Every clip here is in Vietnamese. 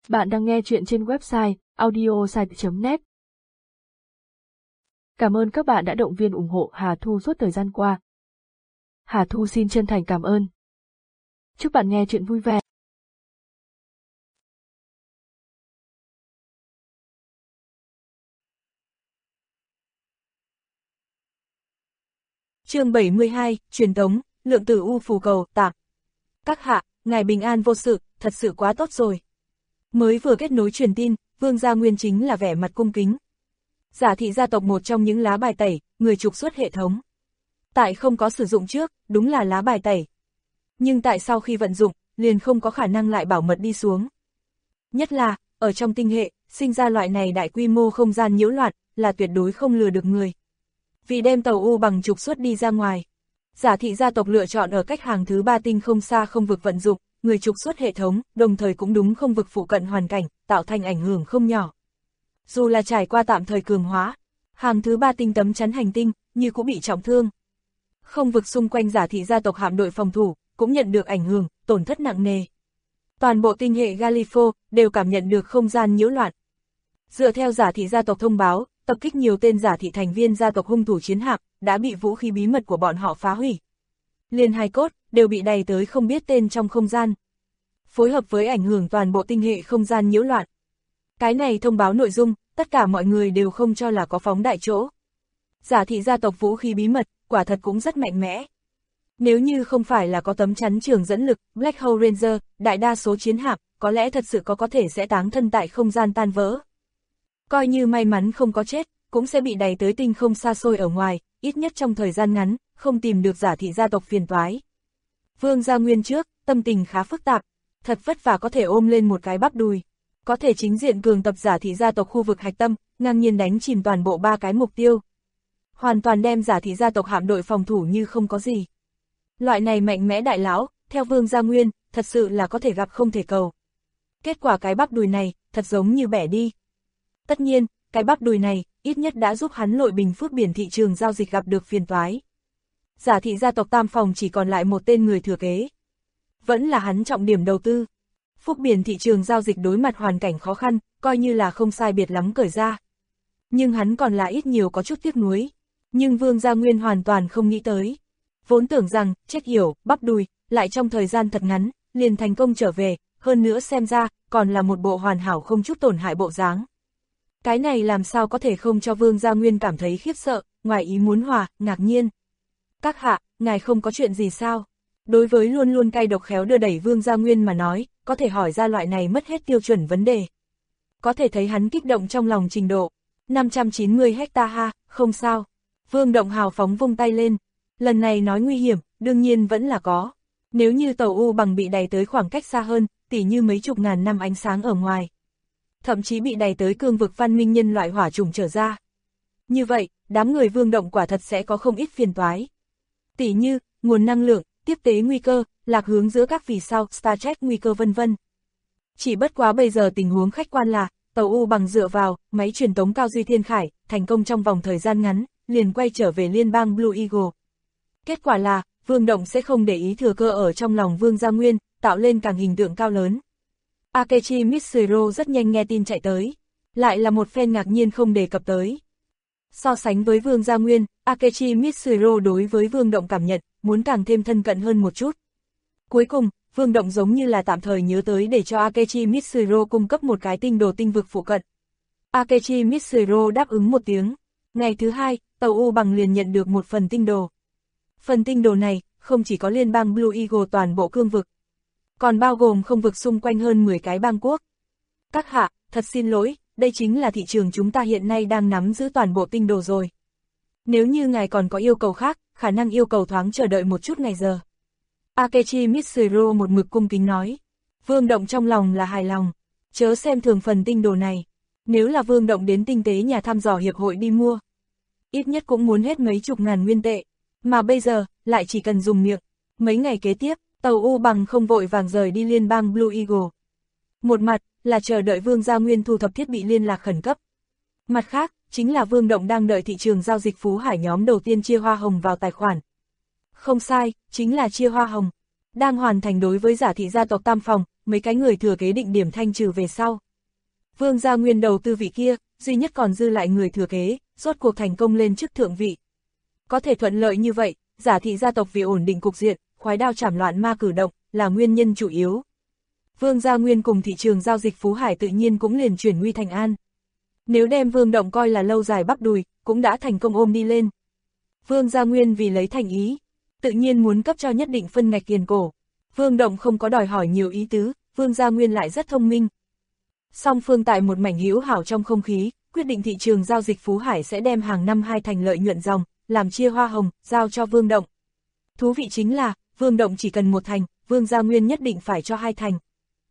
Bạn đang nghe chuyện trên website audiosite.net. Cảm ơn các bạn đã động viên ủng hộ Hà Thu suốt thời gian qua. Hà Thu xin chân thành cảm ơn. Chúc bạn nghe chuyện vui vẻ. Chương 72, truyền tống, lượng tử u phù cầu, tạm. Các hạ, ngài bình an vô sự, thật sự quá tốt rồi. Mới vừa kết nối truyền tin, Vương Gia Nguyên chính là vẻ mặt cung kính. Giả thị gia tộc một trong những lá bài tẩy, người trục xuất hệ thống. Tại không có sử dụng trước, đúng là lá bài tẩy. Nhưng tại sau khi vận dụng, liền không có khả năng lại bảo mật đi xuống. Nhất là, ở trong tinh hệ, sinh ra loại này đại quy mô không gian nhiễu loạn, là tuyệt đối không lừa được người. Vì đem tàu U bằng trục xuất đi ra ngoài. Giả thị gia tộc lựa chọn ở cách hàng thứ 3 tinh không xa không vực vận dụng, người trục xuất hệ thống, đồng thời cũng đúng không vực phụ cận hoàn cảnh, tạo thành ảnh hưởng không nhỏ. Dù là trải qua tạm thời cường hóa, hàng thứ 3 tinh tấm chắn hành tinh, như cũng bị trọng thương. Không vực xung quanh giả thị gia tộc hạm đội phòng thủ, cũng nhận được ảnh hưởng, tổn thất nặng nề. Toàn bộ tinh hệ Galifo đều cảm nhận được không gian nhiễu loạn. Dựa theo giả thị gia tộc thông báo, tập kích nhiều tên giả thị thành viên gia tộc hung thủ chiến hạm, đã bị vũ khí bí mật của bọn họ phá hủy. Liền hài cốt, đều bị đày tới không biết tên trong không gian. Phối hợp với ảnh hưởng toàn bộ tinh hệ không gian nhiễu loạn. Cái này thông báo nội dung, tất cả mọi người đều không cho là có phóng đại chỗ. Giả thị gia tộc vũ khí bí mật, quả thật cũng rất mạnh mẽ. Nếu như không phải là có tấm chắn trường dẫn lực, Black Hole Ranger, đại đa số chiến hạm, có lẽ thật sự có thể sẽ táng thân tại không gian tan vỡ. Coi như may mắn không có chết, cũng sẽ bị đày tới tinh không xa xôi ở ngoài, ít nhất trong thời gian ngắn, không tìm được giả thị gia tộc phiền toái. Vương Gia Nguyên trước, tâm tình khá phức tạp, thật vất vả có thể ôm lên một cái bắp đùi. Có thể chính diện cường tập giả thị gia tộc khu vực hạch tâm, ngang nhiên đánh chìm toàn bộ 3 cái mục tiêu. Hoàn toàn đem giả thị gia tộc hạm đội phòng thủ như không có gì. Loại này mạnh mẽ đại lão, theo Vương Gia Nguyên, thật sự là có thể gặp không thể cầu. Kết quả cái bắp đùi này, thật giống như bẻ đi. Tất nhiên, cái bắp đùi này, ít nhất đã giúp hắn Lội Bình Phước Biển thị trường giao dịch gặp được phiền toái. Giả thị gia tộc Tam Phòng chỉ còn lại một tên người thừa kế. Vẫn là hắn trọng điểm đầu tư. Phước Biển thị trường giao dịch đối mặt hoàn cảnh khó khăn, coi như là không sai biệt lắm cởi ra. Nhưng hắn còn là ít nhiều có chút tiếc nuối. Nhưng Vương Gia Nguyên hoàn toàn không nghĩ tới. Vốn tưởng rằng, chết yểu, bắp đùi, lại trong thời gian thật ngắn, liền thành công trở về, hơn nữa xem ra, còn là một bộ hoàn hảo không chút tổn hại bộ dáng. Cái này làm sao có thể không cho Vương Gia Nguyên cảm thấy khiếp sợ, ngoài ý muốn ngạc nhiên. Các hạ, ngài không có chuyện gì sao? Đối với luôn luôn cay độc khéo đưa đẩy Vương Gia Nguyên mà nói, có thể hỏi ra loại này mất hết tiêu chuẩn vấn đề. Có thể thấy hắn kích động trong lòng trình độ. 590 hecta ha, không sao. Vương Động hào phóng vung tay lên. Lần này nói nguy hiểm, đương nhiên vẫn là có. Nếu như tàu U bằng bị đẩy tới khoảng cách xa hơn, tỉ như mấy chục ngàn năm ánh sáng ở ngoài. Thậm chí bị đẩy tới cương vực văn minh nhân loại hỏa trùng trở ra. Như vậy, đám người Vương Động quả thật sẽ có không ít phiền toái. Tỉ như, nguồn năng lượng, tiếp tế nguy cơ, lạc hướng giữa các vì sao, Star Trek nguy cơ vân vân. Chỉ bất quá bây giờ tình huống khách quan là, tàu U bằng dựa vào, máy truyền tống cao duy thiên khải, thành công trong vòng thời gian ngắn, liền quay trở về liên bang Blue Eagle. Kết quả là, Vương Động sẽ không để ý thừa cơ ở trong lòng Vương Gia Nguyên, tạo lên càng hình tượng cao lớn. Akechi Mitsuro rất nhanh nghe tin chạy tới, lại là một phen ngạc nhiên không đề cập tới. So sánh với Vương Gia Nguyên, Akechi Mitsuro đối với Vương Động cảm nhận, muốn càng thêm thân cận hơn một chút. Cuối cùng, Vương Động giống như là tạm thời nhớ tới để cho Akechi Mitsuro cung cấp một cái tinh đồ tinh vực phụ cận. Akechi Mitsuro đáp ứng một tiếng. Ngày thứ 2, tàu U bằng liền nhận được một phần tinh đồ. Phần tinh đồ này, không chỉ có liên bang Blue Eagle toàn bộ cương vực, còn bao gồm không vực xung quanh hơn 10 cái bang quốc. Các hạ, thật xin lỗi, đây chính là thị trường chúng ta hiện nay đang nắm giữ toàn bộ tinh đồ rồi. Nếu như ngài còn có yêu cầu khác, khả năng yêu cầu thoáng chờ đợi một chút ngày giờ. Akechi Mitsuro một mực cung kính nói. Vương Động trong lòng là hài lòng, chớ xem thường phần tinh đồ này. Nếu là Vương Động đến tinh tế nhà thăm dò hiệp hội đi mua, ít nhất cũng muốn hết mấy chục ngàn nguyên tệ, mà bây giờ, lại chỉ cần dùng miệng. Mấy ngày kế tiếp, tàu U bằng không vội vàng rời đi liên bang Blue Eagle. Một mặt, là chờ đợi Vương Gia Nguyên thu thập thiết bị liên lạc khẩn cấp. Mặt khác, chính là Vương Động đang đợi thị trường giao dịch Phú Hải nhóm đầu tiên chia hoa hồng vào tài khoản. Không sai, chính là chia hoa hồng. Đang hoàn thành đối với giả thị gia tộc Tam Phòng, mấy cái người thừa kế định điểm thanh trừ về sau. Vương Gia Nguyên đầu tư vị kia, duy nhất còn dư lại người thừa kế, rốt cuộc thành công lên chức thượng vị. Có thể thuận lợi như vậy, Giả Thị gia tộc vì ổn định cục diện, khoái đao chảm loạn ma cử động, là nguyên nhân chủ yếu. Vương Gia Nguyên cùng thị trường giao dịch Phú Hải tự nhiên cũng liền chuyển nguy thành an. Nếu đem Vương Động coi là lâu dài bắp đùi, cũng đã thành công ôm đi lên. Vương Gia Nguyên vì lấy thành ý, tự nhiên muốn cấp cho nhất định phân ngạch kiền cổ. Vương Động không có đòi hỏi nhiều ý tứ, Vương Gia Nguyên lại rất thông minh. Song phương tại một mảnh hữu hảo trong không khí, quyết định thị trường giao dịch Phú Hải sẽ đem hàng năm 2 thành lợi nhuận dòng, làm chia hoa hồng, giao cho Vương Động. Thú vị chính là, Vương Động chỉ cần 1 thành, Vương Gia Nguyên nhất định phải cho 2 thành.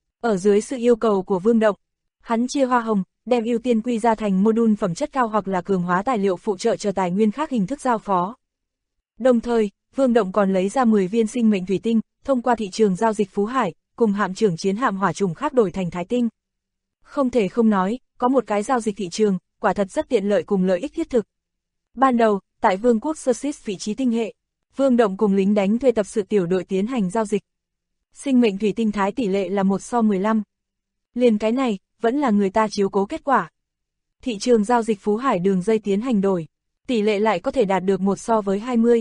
Ở dưới sự yêu cầu của Vương Động, hắn chia hoa hồng, đem ưu tiên quy ra thành module phẩm chất cao hoặc là cường hóa tài liệu phụ trợ chờ tài nguyên khác hình thức giao phó. Đồng thời, Vương Động còn lấy ra 10 viên sinh mệnh thủy tinh, thông qua thị trường giao dịch Phú Hải, cùng hạm trưởng chiến hạm hỏa trùng khác đổi thành thái tinh. Không thể không nói, có một cái giao dịch thị trường, quả thật rất tiện lợi cùng lợi ích thiết thực. Ban đầu, tại Vương quốc Sussex vị trí tinh hệ, Vương Động cùng lính đánh thuê tập sự tiểu đội tiến hành giao dịch. Sinh mệnh thủy tinh thái tỷ lệ là 1:15. Liền cái này, vẫn là người ta chiếu cố kết quả. Thị trường giao dịch Phú Hải đường dây tiến hành đổi, tỷ lệ lại có thể đạt được 1:20.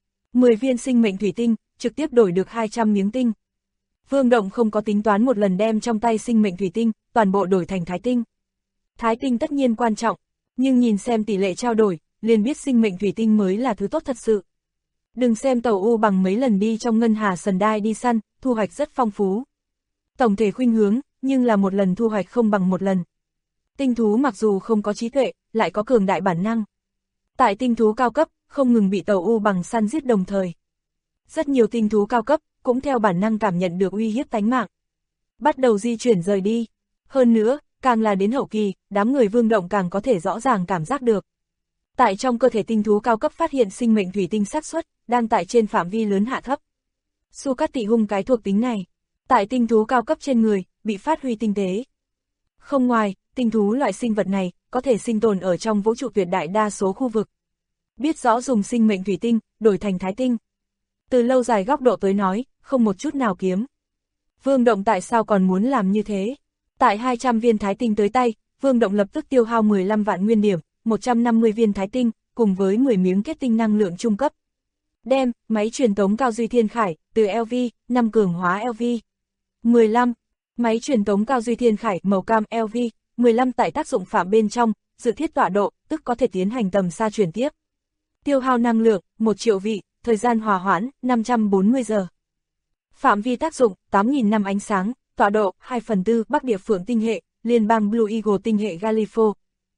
10 viên sinh mệnh thủy tinh, trực tiếp đổi được 200 miếng tinh. Vương Động không có tính toán một lần đem trong tay sinh mệnh thủy tinh, toàn bộ đổi thành thái tinh. Thái tinh tất nhiên quan trọng, nhưng nhìn xem tỷ lệ trao đổi, liền biết sinh mệnh thủy tinh mới là thứ tốt thật sự. Đừng xem tàu U bằng mấy lần đi trong ngân hà sần đai đi săn, thu hoạch rất phong phú. Tổng thể khuynh hướng, nhưng là một lần thu hoạch không bằng một lần. Tinh thú mặc dù không có trí tuệ, lại có cường đại bản năng. Tại tinh thú cao cấp, không ngừng bị tàu U bằng săn giết đồng thời. Rất nhiều tinh thú cao cấp, cũng theo bản năng cảm nhận được uy hiếp tánh mạng. Bắt đầu di chuyển rời đi. Hơn nữa, càng là đến hậu kỳ, đám người Vương Động càng có thể rõ ràng cảm giác được. Tại trong cơ thể tinh thú cao cấp phát hiện sinh mệnh thủy tinh xác suất, đang tại trên phạm vi lớn hạ thấp. Su Cát Tị Hung cái thuộc tính này, tại tinh thú cao cấp trên người, bị phát huy tinh tế. Không ngoài, tinh thú loại sinh vật này, có thể sinh tồn ở trong vũ trụ tuyệt đại đa số khu vực. Biết rõ dùng sinh mệnh thủy tinh, đổi thành thái tinh. Từ lâu dài góc độ tới nói, không một chút nào kiếm. Vương Động tại sao còn muốn làm như thế? Tại 200 viên thái tinh tới tay, Vương Động lập tức tiêu hao 15 vạn nguyên điểm, 150 viên thái tinh, cùng với 10 miếng kết tinh năng lượng trung cấp. Đem, máy truyền tống cao duy thiên khải, từ LV, 5 cường hóa LV. 15. Máy truyền tống cao duy thiên khải, màu cam LV, 15 tại tác dụng phạm bên trong, dự thiết tọa độ, tức có thể tiến hành tầm xa truyền tiếp. Tiêu hao năng lượng, 1 triệu vị, thời gian hòa hoãn, 540 giờ. Phạm vi tác dụng, 8.000 năm ánh sáng, tọa độ, 2/4 Bắc Địa Phượng tinh hệ, liên bang Blue Eagle tinh hệ Galifo.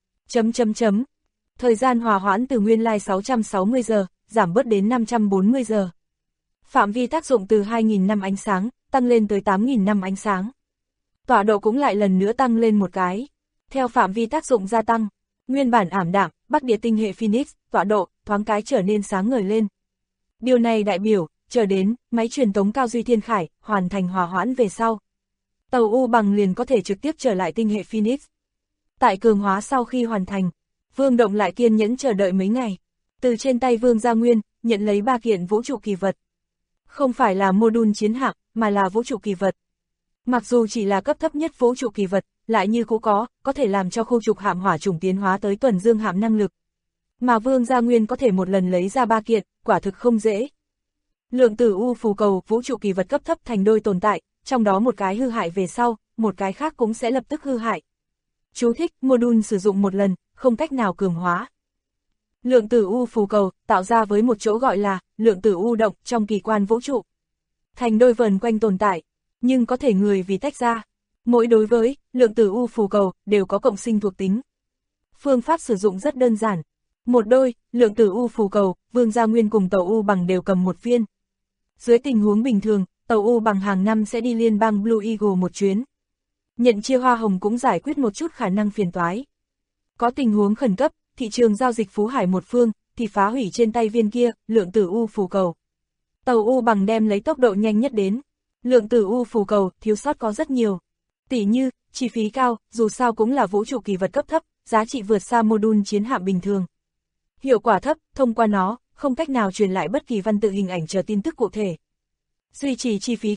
Thời gian hòa hoãn từ nguyên lai 660 giờ, giảm bớt đến 540 giờ. Phạm vi tác dụng từ 2.000 năm ánh sáng, tăng lên tới 8.000 năm ánh sáng. Tọa độ cũng lại lần nữa tăng lên một cái. Theo phạm vi tác dụng gia tăng, nguyên bản ảm đạm, Bắc Địa tinh hệ Phoenix, tọa độ, thoáng cái trở nên sáng ngời lên. Điều này đại biểu, chờ đến, máy truyền tống cao duy thiên khải, hoàn thành hòa hoãn về sau. Tàu U bằng liền có thể trực tiếp trở lại tinh hệ Phoenix. Tại cường hóa sau khi hoàn thành, Vương Động lại kiên nhẫn chờ đợi mấy ngày. Từ trên tay Vương Gia Nguyên, nhận lấy 3 kiện vũ trụ kỳ vật. Không phải là module chiến hạm, mà là vũ trụ kỳ vật. Mặc dù chỉ là cấp thấp nhất vũ trụ kỳ vật, lại như cũ có thể làm cho khu trục hạm hỏa trùng tiến hóa tới tuần dương hạm năng lực. Mà Vương Gia Nguyên có thể một lần lấy ra 3 kiện, quả thực không dễ. Lượng tử U phù cầu, vũ trụ kỳ vật cấp thấp thành đôi tồn tại, trong đó một cái hư hại về sau, một cái khác cũng sẽ lập tức hư hại. Chú thích, module sử dụng một lần, không cách nào cường hóa. Lượng tử U phù cầu, tạo ra với một chỗ gọi là, lượng tử U động trong kỳ quan vũ trụ. Thành đôi vần quanh tồn tại, nhưng có thể người vì tách ra. Mỗi đối với, lượng tử U phù cầu, đều có cộng sinh thuộc tính. Phương pháp sử dụng rất đơn giản. Một đôi, lượng tử U phù cầu, Vương Gia Nguyên cùng tàu U bằng đều cầm một viên. Dưới tình huống bình thường, tàu U bằng hàng năm sẽ đi liên bang Blue Eagle một chuyến. Nhận chia hoa hồng cũng giải quyết một chút khả năng phiền toái. Có tình huống khẩn cấp, thị trường giao dịch Phú Hải một phương, thì phá hủy trên tay viên kia, lượng tử U phù cầu. Tàu U bằng đem lấy tốc độ nhanh nhất đến. Lượng tử U phù cầu, thiếu sót có rất nhiều. Tỉ như, chi phí cao, dù sao cũng là vũ trụ kỳ vật cấp thấp, giá trị vượt xa module chiến hạm bình thường. Hiệu quả thấp, thông qua nó, không cách nào truyền lại bất kỳ văn tự hình ảnh chờ tin tức cụ thể. Duy trì chi phí cao,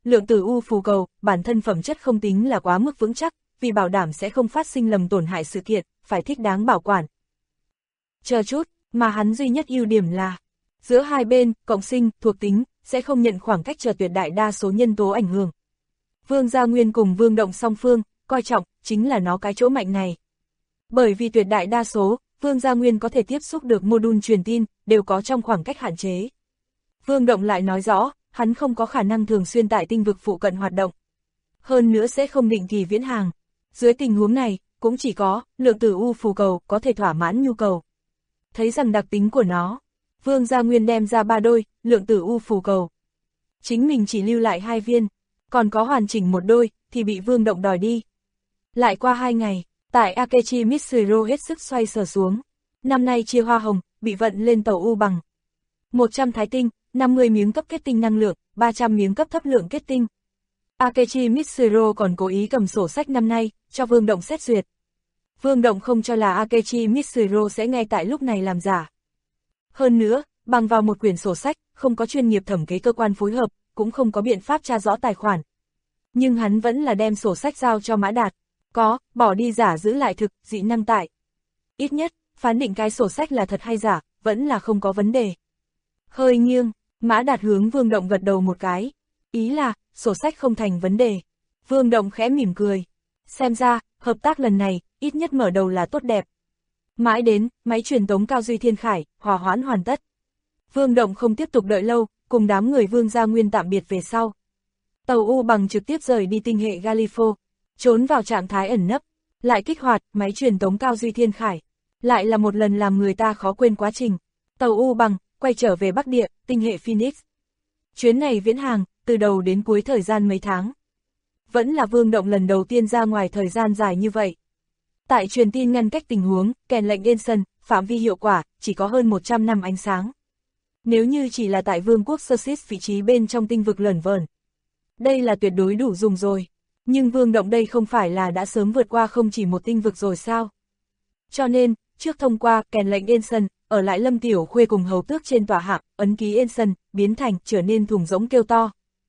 lượng tử u phù cầu, bản thân phẩm chất không tính là quá mức vững chắc, vì bảo đảm sẽ không phát sinh lầm tổn hại sự kiện, phải thích đáng bảo quản. Chờ chút, mà hắn duy nhất ưu điểm là, giữa hai bên, cộng sinh, thuộc tính, sẽ không nhận khoảng cách chờ tuyệt đại đa số nhân tố ảnh hưởng. Vương Gia Nguyên cùng Vương Động song phương, coi trọng, chính là nó cái chỗ mạnh này. Bởi vì tuyệt đại đa số, Vương Gia Nguyên có thể tiếp xúc được module truyền tin, đều có trong khoảng cách hạn chế. Vương Động lại nói rõ, hắn không có khả năng thường xuyên tại tinh vực phụ cận hoạt động. Hơn nữa sẽ không định kỳ viễn hàng. Dưới tình huống này, cũng chỉ có, lượng tử u phù cầu có thể thỏa mãn nhu cầu. Thấy rằng đặc tính của nó, Vương Gia Nguyên đem ra 3 đôi, lượng tử u phù cầu. Chính mình chỉ lưu lại 2 viên, còn có hoàn chỉnh 1 đôi, thì bị Vương Động đòi đi. Lại qua 2 ngày, tại Akechi Mitsuro hết sức xoay sở xuống. Năm nay chia hoa hồng, bị vận lên tàu U bằng 100 thái tinh, 50 miếng cấp kết tinh năng lượng, 300 miếng cấp thấp lượng kết tinh. Akechi Mitsuro còn cố ý cầm sổ sách năm nay, cho Vương Động xét duyệt. Vương Động không cho là Akechi Mitsuro sẽ ngay tại lúc này làm giả. Hơn nữa, bằng vào một quyển sổ sách, không có chuyên nghiệp thẩm kế cơ quan phối hợp, cũng không có biện pháp tra rõ tài khoản. Nhưng hắn vẫn là đem sổ sách giao cho Mã Đạt. Có, bỏ đi giả giữ lại thực, dị năng tại. Ít nhất, phán định cái sổ sách là thật hay giả, vẫn là không có vấn đề. Hơi nghiêng, Mã Đạt hướng Vương Động gật đầu một cái. Ý là, sổ sách không thành vấn đề. Vương Động khẽ mỉm cười. Xem ra, hợp tác lần này, ít nhất mở đầu là tốt đẹp. Mãi đến, máy truyền tống Cao Duy Thiên Khải, hòa hoãn hoàn tất. Vương Động không tiếp tục đợi lâu, cùng đám người Vương Gia Nguyên tạm biệt về sau. Tàu U bằng trực tiếp rời đi tinh hệ Galifo, trốn vào trạng thái ẩn nấp, lại kích hoạt máy truyền tống Cao Duy Thiên Khải. Lại là một lần làm người ta khó quên quá trình. Tàu U bằng, quay trở về Bắc Địa, tinh hệ Phoenix. Chuyến này viễn hàng, từ đầu đến cuối thời gian mấy tháng. Vẫn là Vương Động lần đầu tiên ra ngoài thời gian dài như vậy. Tại truyền tin ngăn cách tình huống, kèn lệnh Ensign, phạm vi hiệu quả, chỉ có hơn 100 năm ánh sáng. Nếu như chỉ là tại Vương quốc Sersis vị trí bên trong tinh vực lởn vởn, đây là tuyệt đối đủ dùng rồi. Nhưng Vương Động đây không phải là đã sớm vượt qua không chỉ một tinh vực rồi sao? Cho nên, trước thông qua kèn lệnh Ensign, ở lại Lâm Tiểu Khuê cùng hầu tước trên tòa hạng, ấn ký Ensign, biến thành, trở nên thùng rỗng kêu to.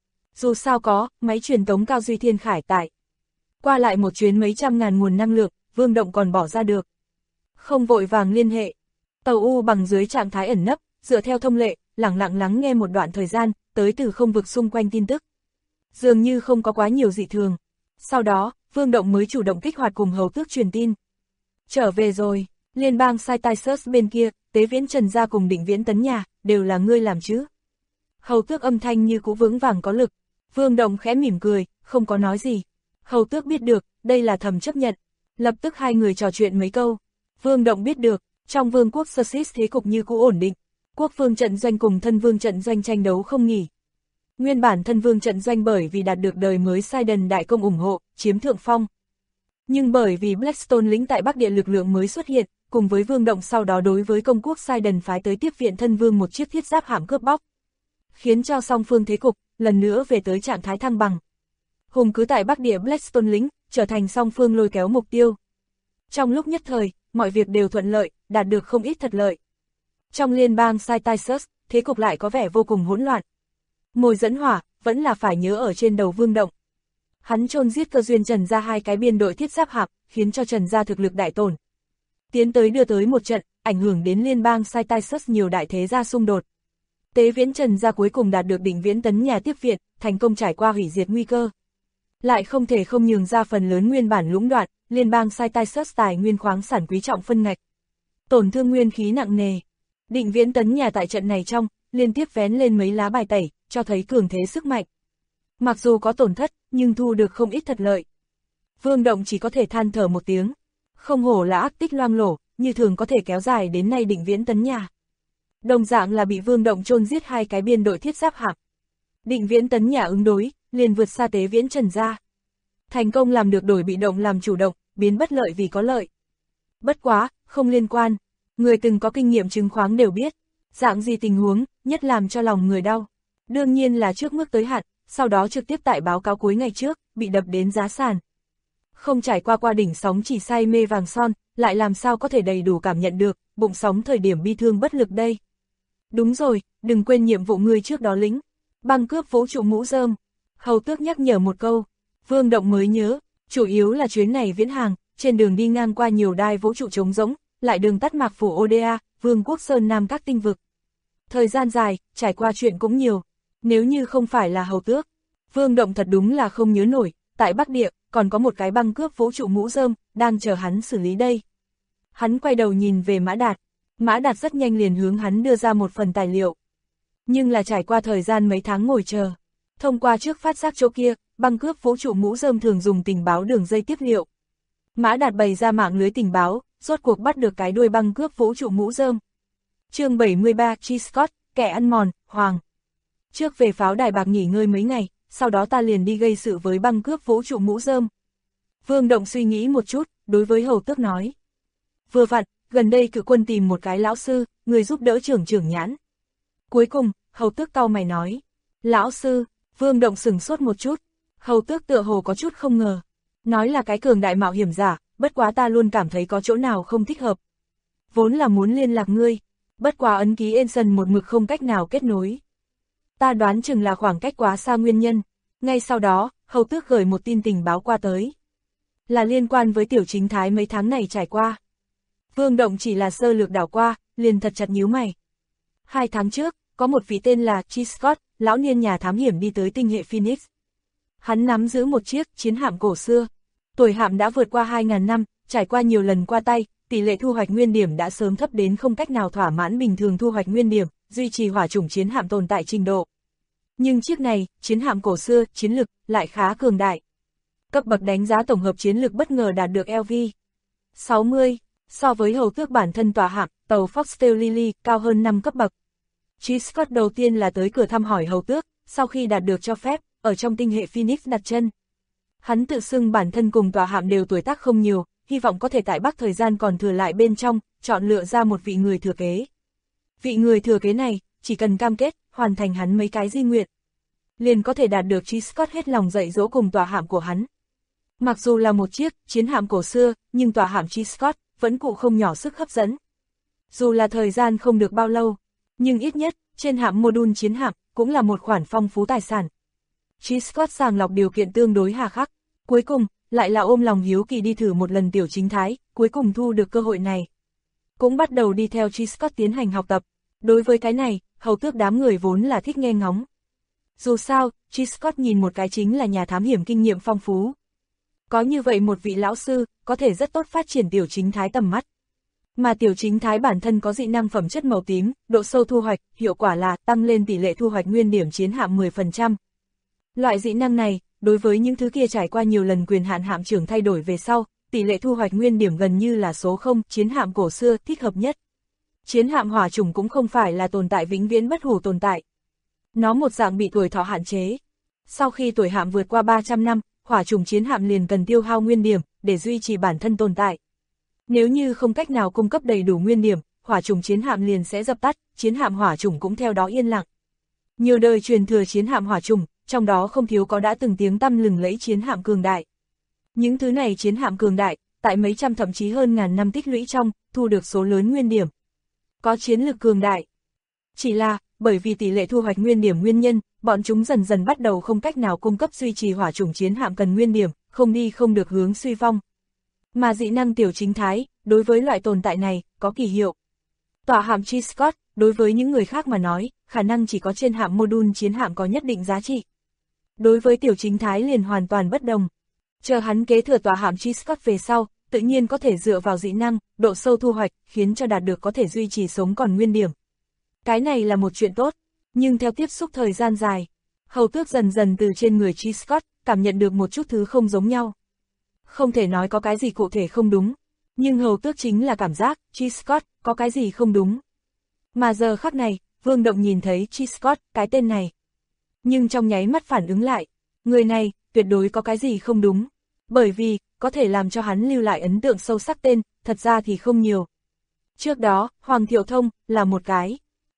Dù sao có, máy truyền tống Cao Duy Thiên Khải tại. Qua lại một chuyến mấy trăm ngàn nguồn năng lượng, Vương Động còn bỏ ra được. Không vội vàng liên hệ. Tàu U bằng dưới trạng thái ẩn nấp, dựa theo thông lệ, lẳng lặng lắng nghe một đoạn thời gian, tới từ không vực xung quanh tin tức. Dường như không có quá nhiều dị thường. Sau đó, Vương Động mới chủ động kích hoạt cùng hầu tước truyền tin. Trở về rồi, liên bang Saitaisus bên kia, Tế Viễn Trần Gia cùng Định Viễn Tấn Nhà, đều là ngươi làm chứ. Hầu tước âm thanh như cũ vững vàng có lực. Vương Động khẽ mỉm cười, không có nói gì. Hầu tước biết được, đây là thầm chấp nhận. Lập tức hai người trò chuyện mấy câu. Vương Động biết được, trong vương quốc Sersis thế cục như cũ ổn định. Quốc vương trận doanh cùng thân vương trận doanh tranh đấu không nghỉ. Nguyên bản thân vương trận doanh bởi vì đạt được đời mới Sidon đại công ủng hộ, chiếm thượng phong. Nhưng bởi vì Blackstone lĩnh tại Bắc Địa lực lượng mới xuất hiện, cùng với Vương Động sau đó đối với công quốc Sidon phái tới tiếp viện thân vương một chiếc thiết giáp hạm cướp bóc. Khiến cho song phương thế cục, lần nữa về tới trạng thái thăng bằng. Hùng cứ tại Bắc Địa Blackstone lĩnh, trở thành song phương lôi kéo mục tiêu. Trong lúc nhất thời, mọi việc đều thuận lợi, đạt được không ít thật lợi. Trong liên bang Saitaisus, thế cục lại có vẻ vô cùng hỗn loạn. Mồi dẫn hỏa, vẫn là phải nhớ ở trên đầu Vương Động. Hắn chôn giết Cơ Duyên Trần Gia hai cái biên đội thiết giáp hạp, khiến cho Trần Gia thực lực đại tổn. Tiến tới đưa tới một trận, ảnh hưởng đến liên bang Saitaisus nhiều đại thế gia xung đột. Tế Viễn Trần Gia cuối cùng đạt được Định Viễn Tấn Nhà tiếp viện, thành công trải qua hủy diệt nguy cơ. Lại không thể không nhường ra phần lớn nguyên bản lũng đoạn, liên bang Saitaisus tài nguyên khoáng sản quý trọng phân ngạch. Tổn thương nguyên khí nặng nề. Định Viễn Tấn Nhà tại trận này trong, liên tiếp vén lên mấy lá bài tẩy, cho thấy cường thế sức mạnh. Mặc dù có tổn thất, nhưng thu được không ít thật lợi. Vương Động chỉ có thể than thở một tiếng. Không hổ là ác tích loang lổ, như thường có thể kéo dài đến nay Định Viễn Tấn Nhà. Đồng dạng là bị Vương Động chôn giết hai cái biên đội thiết giáp hạm. Định Viễn Tấn Nhà ứng đối, liền vượt xa Tế Viễn Trần Gia. Thành công làm được đổi bị động làm chủ động, biến bất lợi vì có lợi. Bất quá, không liên quan. Người từng có kinh nghiệm chứng khoán đều biết, dạng gì tình huống, nhất làm cho lòng người đau. Đương nhiên là trước mức tới hạn, sau đó trực tiếp tại báo cáo cuối ngày trước, bị đập đến giá sàn. Không trải qua đỉnh sóng chỉ say mê vàng son, lại làm sao có thể đầy đủ cảm nhận được, bụng sóng thời điểm bi thương bất lực đây. Đúng rồi, đừng quên nhiệm vụ người trước đó lĩnh. Băng cướp vũ trụ mũ rơm. Hầu Tước nhắc nhở một câu, Vương Động mới nhớ, chủ yếu là chuyến này viễn hàng, trên đường đi ngang qua nhiều đai vũ trụ trống rỗng, lại đường tắt Mạc Phủ Oda, Vương quốc Sơn Nam các tinh vực. Thời gian dài, trải qua chuyện cũng nhiều, nếu như không phải là Hầu Tước, Vương Động thật đúng là không nhớ nổi, tại Bắc Địa, còn có một cái băng cướp vũ trụ mũ rơm, đang chờ hắn xử lý đây. Hắn quay đầu nhìn về Mã Đạt rất nhanh liền hướng hắn đưa ra một phần tài liệu. Nhưng là trải qua thời gian mấy tháng ngồi chờ, thông qua trước phát giác chỗ kia, băng cướp vũ trụ mũ rơm thường dùng tình báo đường dây tiếp liệu. Mã Đạt bày ra mạng lưới tình báo, rốt cuộc bắt được cái đuôi băng cướp vũ trụ mũ rơm. Chương 73, G. Scott, kẻ ăn mòn, Hoàng. Trước về pháo đài bạc nghỉ ngơi mấy ngày, sau đó ta liền đi gây sự với băng cướp vũ trụ mũ rơm. Vương Động suy nghĩ một chút, đối với Hầu Tước nói. Vừa vặn, gần đây cự quân tìm một cái lão sư, người giúp đỡ trưởng Nhãn. Cuối cùng, Hầu Tước cau mày nói. Lão sư, Vương Động sửng sốt một chút. Hầu Tước tựa hồ có chút không ngờ. Nói là cái cường đại mạo hiểm giả, bất quá ta luôn cảm thấy có chỗ nào không thích hợp. Vốn là muốn liên lạc ngươi, bất quá ấn ký Ensign một mực không cách nào kết nối. Ta đoán chừng là khoảng cách quá xa nguyên nhân. Ngay sau đó, Hầu Tước gửi một tin tình báo qua tới. Là liên quan với Tiểu Chính Thái mấy tháng này trải qua. Vương Động chỉ là sơ lược đảo qua, liền thật chặt nhíu mày. 2 tháng trước, có một vị tên là G. Scott, lão niên nhà thám hiểm đi tới tinh hệ Phoenix. Hắn nắm giữ một chiếc chiến hạm cổ xưa. Tuổi hạm đã vượt qua 2.000 năm, trải qua nhiều lần qua tay, tỷ lệ thu hoạch nguyên điểm đã sớm thấp đến không cách nào thỏa mãn bình thường thu hoạch nguyên điểm, duy trì hỏa chủng chiến hạm tồn tại trình độ. Nhưng chiếc này, chiến hạm cổ xưa, chiến lực, lại khá cường đại. Cấp bậc đánh giá tổng hợp chiến lực bất ngờ đạt được LV 60, so với Hầu Tước bản thân tòa hạm, tàu Foxtail Lily, cao hơn 5 cấp bậc. G. Scott đầu tiên là tới cửa thăm hỏi Hầu Tước, sau khi đạt được cho phép, ở trong tinh hệ Phoenix đặt chân. Hắn tự xưng bản thân cùng tòa hạm đều tuổi tác không nhiều, hy vọng có thể tại Bắc thời gian còn thừa lại bên trong, chọn lựa ra một vị người thừa kế. Vị người thừa kế này, chỉ cần cam kết, hoàn thành hắn mấy cái di nguyện, liền có thể đạt được G. Scott hết lòng dạy dỗ cùng tòa hạm của hắn. Mặc dù là một chiếc chiến hạm cổ xưa, nhưng tòa hạm G. Scott vẫn cụ không nhỏ sức hấp dẫn. Dù là thời gian không được bao lâu, nhưng ít nhất, trên hạm module chiến hạm, cũng là một khoản phong phú tài sản. G. Scott sàng lọc điều kiện tương đối hà khắc, cuối cùng, lại là ôm lòng hiếu kỳ đi thử một lần Tiểu Chính Thái, cuối cùng thu được cơ hội này. Cũng bắt đầu đi theo G. Scott tiến hành học tập. Đối với cái này, Hầu Tước đám người vốn là thích nghe ngóng. Dù sao, G. Scott nhìn một cái chính là nhà thám hiểm kinh nghiệm phong phú. Có như vậy một vị lão sư, có thể rất tốt phát triển Tiểu Chính Thái tầm mắt. Mà Tiểu Chính Thái bản thân có dị năng phẩm chất màu tím, độ sâu thu hoạch, hiệu quả là tăng lên tỷ lệ thu hoạch nguyên điểm chiến hạm 10%. Loại dị năng này, đối với những thứ kia trải qua nhiều lần quyền hạn hạm trưởng thay đổi về sau, tỷ lệ thu hoạch nguyên điểm gần như là số 0, chiến hạm cổ xưa thích hợp nhất. Chiến hạm hỏa chủng cũng không phải là tồn tại vĩnh viễn bất hủ tồn tại. Nó một dạng bị tuổi thọ hạn chế. Sau khi tuổi hạm vượt qua 300 năm, hỏa chủng chiến hạm liền cần tiêu hao nguyên điểm để duy trì bản thân tồn tại. Nếu như không cách nào cung cấp đầy đủ nguyên điểm, hỏa chủng chiến hạm liền sẽ dập tắt, chiến hạm hỏa chủng cũng theo đó yên lặng. Nhiều đời truyền thừa chiến hạm hỏa chủng, trong đó không thiếu có đã từng tiếng tăm lừng lẫy chiến hạm cường đại. Những thứ này chiến hạm cường đại, tại mấy trăm thậm chí hơn ngàn năm tích lũy trong, thu được số lớn nguyên điểm. Có chiến lực cường đại. Chỉ là, bởi vì tỷ lệ thu hoạch nguyên điểm nguyên nhân, bọn chúng dần dần bắt đầu không cách nào cung cấp duy trì hỏa chủng chiến hạm cần nguyên điểm, không đi không được hướng suy vong. Mà dị năng Tiểu Chính Thái, đối với loại tồn tại này, có kỳ hiệu. Tòa hạm G. Scott, đối với những người khác mà nói, khả năng chỉ có trên hạm module chiến hạm có nhất định giá trị. Đối với Tiểu Chính Thái liền hoàn toàn bất đồng. Chờ hắn kế thừa tòa hạm G. Scott về sau, tự nhiên có thể dựa vào dị năng, độ sâu thu hoạch, khiến cho đạt được có thể duy trì sống còn nguyên điểm. Cái này là một chuyện tốt, nhưng theo tiếp xúc thời gian dài, Hầu Tước dần dần từ trên người G. Scott, cảm nhận được một chút thứ không giống nhau. Không thể nói có cái gì cụ thể không đúng, nhưng Hầu Tước chính là cảm giác, G. Scott, có cái gì không đúng. Mà giờ khắc này, Vương Động nhìn thấy G. Scott, cái tên này. Nhưng trong nháy mắt phản ứng lại, người này, tuyệt đối có cái gì không đúng. Bởi vì, có thể làm cho hắn lưu lại ấn tượng sâu sắc tên, thật ra thì không nhiều. Trước đó, Hoàng Thiệu Thông, là một cái.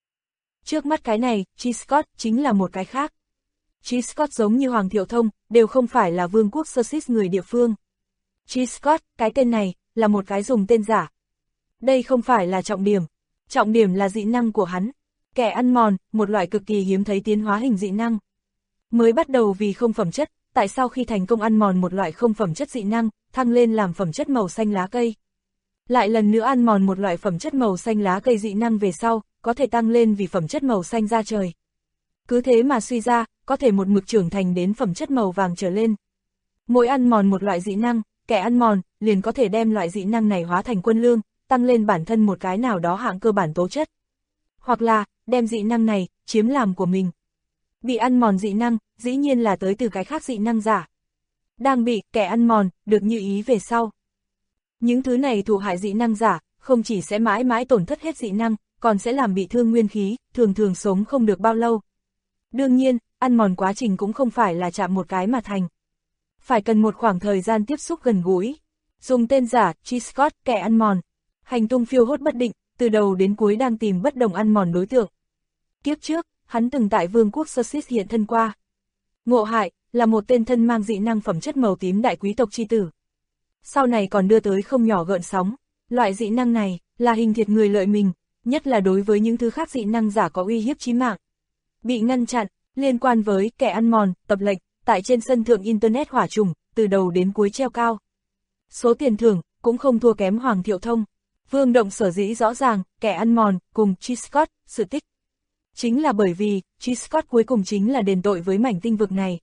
Trước mắt cái này, G. Scott, chính là một cái khác. G. Scott giống như Hoàng Thiệu Thông, đều không phải là vương quốc Sussex người địa phương. G. Scott, cái tên này, là một cái dùng tên giả. Đây không phải là trọng điểm là dị năng của hắn. Kẻ ăn mòn, một loại cực kỳ hiếm thấy tiến hóa hình dị năng. Mới bắt đầu vì không phẩm chất, tại sao khi thành công ăn mòn một loại không phẩm chất dị năng, thăng lên làm phẩm chất màu xanh lá cây. Lại lần nữa ăn mòn một loại phẩm chất màu xanh lá cây dị năng về sau, có thể tăng lên vì phẩm chất màu xanh da trời. Cứ thế mà suy ra, có thể một mực trưởng thành đến phẩm chất màu vàng trở lên. Mỗi ăn mòn một loại dị năng, kẻ ăn mòn liền có thể đem loại dị năng này hóa thành quân lương, tăng lên bản thân một cái nào đó hạng cơ bản tố chất. Hoặc là, đem dị năng này, chiếm làm của mình. Bị ăn mòn dị năng, dĩ nhiên là tới từ cái khác dị năng giả. Đang bị kẻ ăn mòn, được như ý về sau. Những thứ này thụ hại dị năng giả, không chỉ sẽ mãi mãi tổn thất hết dị năng, còn sẽ làm bị thương nguyên khí, thường thường sống không được bao lâu. Đương nhiên, ăn mòn quá trình cũng không phải là chạm một cái mà thành. Phải cần một khoảng thời gian tiếp xúc gần gũi. Dùng tên giả, G-Scott, kẻ ăn mòn. Hành tung phiêu hốt bất định, từ đầu đến cuối đang tìm bất đồng ăn mòn đối tượng. Kiếp trước, hắn từng tại vương quốc Sussex hiện thân qua. Ngộ hại, là một tên thân mang dị năng phẩm chất màu tím đại quý tộc chi tử. Sau này còn đưa tới không nhỏ gợn sóng. Loại dị năng này, là hình thiệt người lợi mình, nhất là đối với những thứ khác dị năng giả có uy hiếp chí mạng. Bị ngăn chặn, liên quan với kẻ ăn mòn, tập lệnh, tại trên sân thượng Internet hỏa trùng, từ đầu đến cuối treo cao. Số tiền thưởng, cũng không thua kém Hoàng Thiệu Thông. Vương Động sở dĩ rõ ràng, kẻ ăn mòn, cùng G-Scott, sự tích. Chính là bởi vì, G-Scott cuối cùng chính là đền tội với mảnh tinh vực này.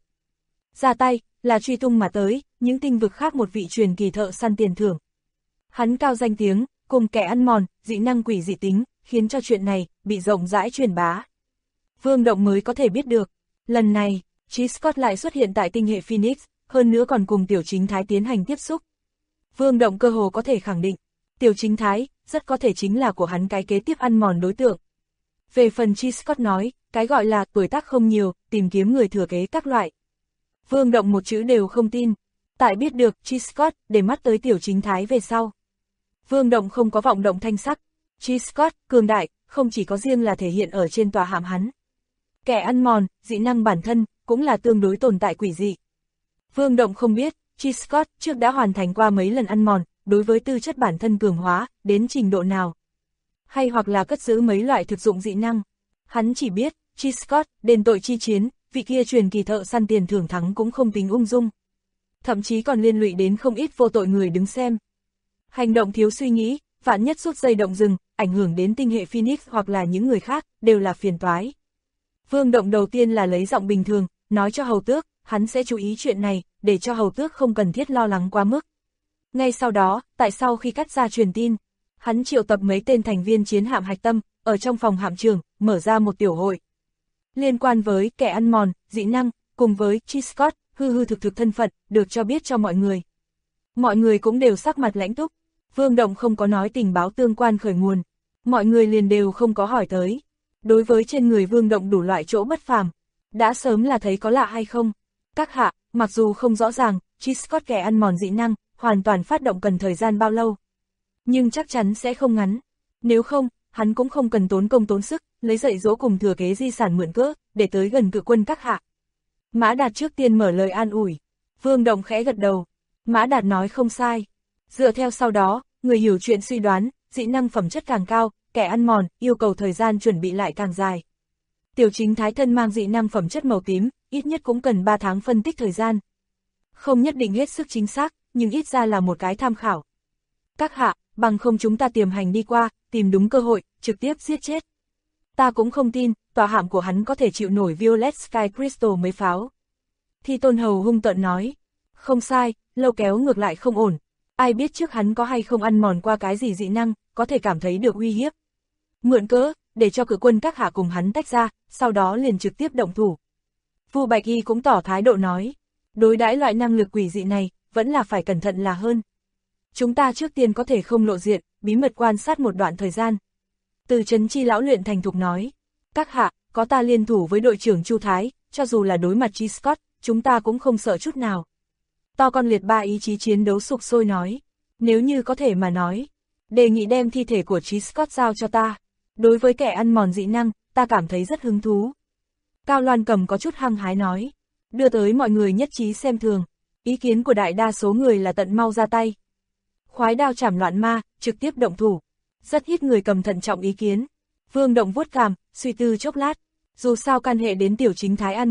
Ra tay, là truy tung mà tới, những tinh vực khác một vị truyền kỳ thợ săn tiền thưởng. Hắn cao danh tiếng, cùng kẻ ăn mòn, dị năng quỷ dị tính, khiến cho chuyện này, bị rộng rãi truyền bá. Vương Động mới có thể biết được, lần này, G-Scott lại xuất hiện tại tinh hệ Phoenix, hơn nữa còn cùng Tiểu Chính Thái tiến hành tiếp xúc. Vương Động cơ hồ có thể khẳng định, Tiểu Chính Thái, rất có thể chính là của hắn cái kế tiếp ăn mòn đối tượng. Về phần G-Scott nói, cái gọi là tuổi tác không nhiều, tìm kiếm người thừa kế các loại. Vương Động một chữ đều không tin, tại biết được G-Scott để mắt tới Tiểu Chính Thái về sau. Vương Động không có vọng động thanh sắc, G-Scott, cường đại, không chỉ có riêng là thể hiện ở trên tòa hạm hắn. Kẻ ăn mòn, dị năng bản thân, cũng là tương đối tồn tại quỷ dị. Vương Động không biết, G-Scott trước đã hoàn thành qua mấy lần ăn mòn, đối với tư chất bản thân cường hóa, đến trình độ nào. Hay hoặc là cất giữ mấy loại thực dụng dị năng. Hắn chỉ biết, G-Scott, đền tội chi chiến, vị kia truyền kỳ thợ săn tiền thưởng thắng cũng không tính ung dung. Thậm chí còn liên lụy đến không ít vô tội người đứng xem. Hành động thiếu suy nghĩ, vạn nhất rút dây động rừng, ảnh hưởng đến tinh hệ Phoenix hoặc là những người khác, đều là phiền toái. Vương Động đầu tiên là lấy giọng bình thường, nói cho Hầu Tước, hắn sẽ chú ý chuyện này, để cho Hầu Tước không cần thiết lo lắng quá mức. Ngay sau đó, tại sau khi cắt ra truyền tin, hắn triệu tập mấy tên thành viên chiến hạm hạch tâm, ở trong phòng hạm trưởng, mở ra một tiểu hội. Liên quan với kẻ ăn mòn, dị năng, cùng với G-Scott, hư thực thân phận, được cho biết cho mọi người. Mọi người cũng đều sắc mặt lãnh túc. Vương Động không có nói tình báo tương quan khởi nguồn. Mọi người liền đều không có hỏi tới. Đối với trên người Vương Động đủ loại chỗ bất phàm, đã sớm là thấy có lạ hay không. Các hạ, mặc dù không rõ ràng, G-Scott kẻ ăn mòn dị năng, hoàn toàn phát động cần thời gian bao lâu. Nhưng chắc chắn sẽ không ngắn. Nếu không, hắn cũng không cần tốn công tốn sức, lấy dạy dỗ cùng thừa kế di sản mượn cỡ, để tới gần cự quân các hạ. Mã Đạt trước tiên mở lời an ủi. Vương Động khẽ gật đầu. Mã Đạt nói không sai. Dựa theo sau đó, người hiểu chuyện suy đoán, dị năng phẩm chất càng cao, kẻ ăn mòn, yêu cầu thời gian chuẩn bị lại càng dài. Tiểu Chính Thái thân mang dị năng phẩm chất màu tím, ít nhất cũng cần 3 tháng phân tích thời gian. Không nhất định hết sức chính xác, nhưng ít ra là một cái tham khảo. Các hạ, bằng không chúng ta tiềm hành đi qua, tìm đúng cơ hội, trực tiếp giết chết. Ta cũng không tin, tòa hạm của hắn có thể chịu nổi Violet Sky Crystal mấy pháo. Thi Tôn Hầu hung tợn nói. Không sai, lâu kéo ngược lại không ổn. Ai biết trước hắn có hay không ăn mòn qua cái gì dị năng, có thể cảm thấy được uy hiếp. Mượn cớ, để cho cự quân các hạ cùng hắn tách ra, sau đó liền trực tiếp động thủ. Vu Bạch Y cũng tỏ thái độ nói. Đối đãi loại năng lực quỷ dị này, vẫn là phải cẩn thận là hơn. Chúng ta trước tiên có thể không lộ diện, bí mật quan sát một đoạn thời gian. Từ Trấn Chi lão luyện thành thục nói. Các hạ, có ta liên thủ với đội trưởng Chu Thái, cho dù là đối mặt G-Scott, chúng ta cũng không sợ chút nào. To con liệt ba ý chí chiến đấu sục sôi nói. Nếu như có thể mà nói, đề nghị đem thi thể của G-Scott giao cho ta. Đối với kẻ ăn mòn dị năng, ta cảm thấy rất hứng thú. Cao Loan Cầm có chút hăng hái nói. Đưa tới mọi người nhất trí xem thường. Ý kiến của đại đa số người là tận mau ra tay. Khoái đao chảm loạn ma, trực tiếp động thủ. Rất ít người cầm thận trọng ý kiến. Vương Động vuốt cằm, suy tư chốc lát. Dù sao can hệ đến Tiểu Chính Thái an nguy,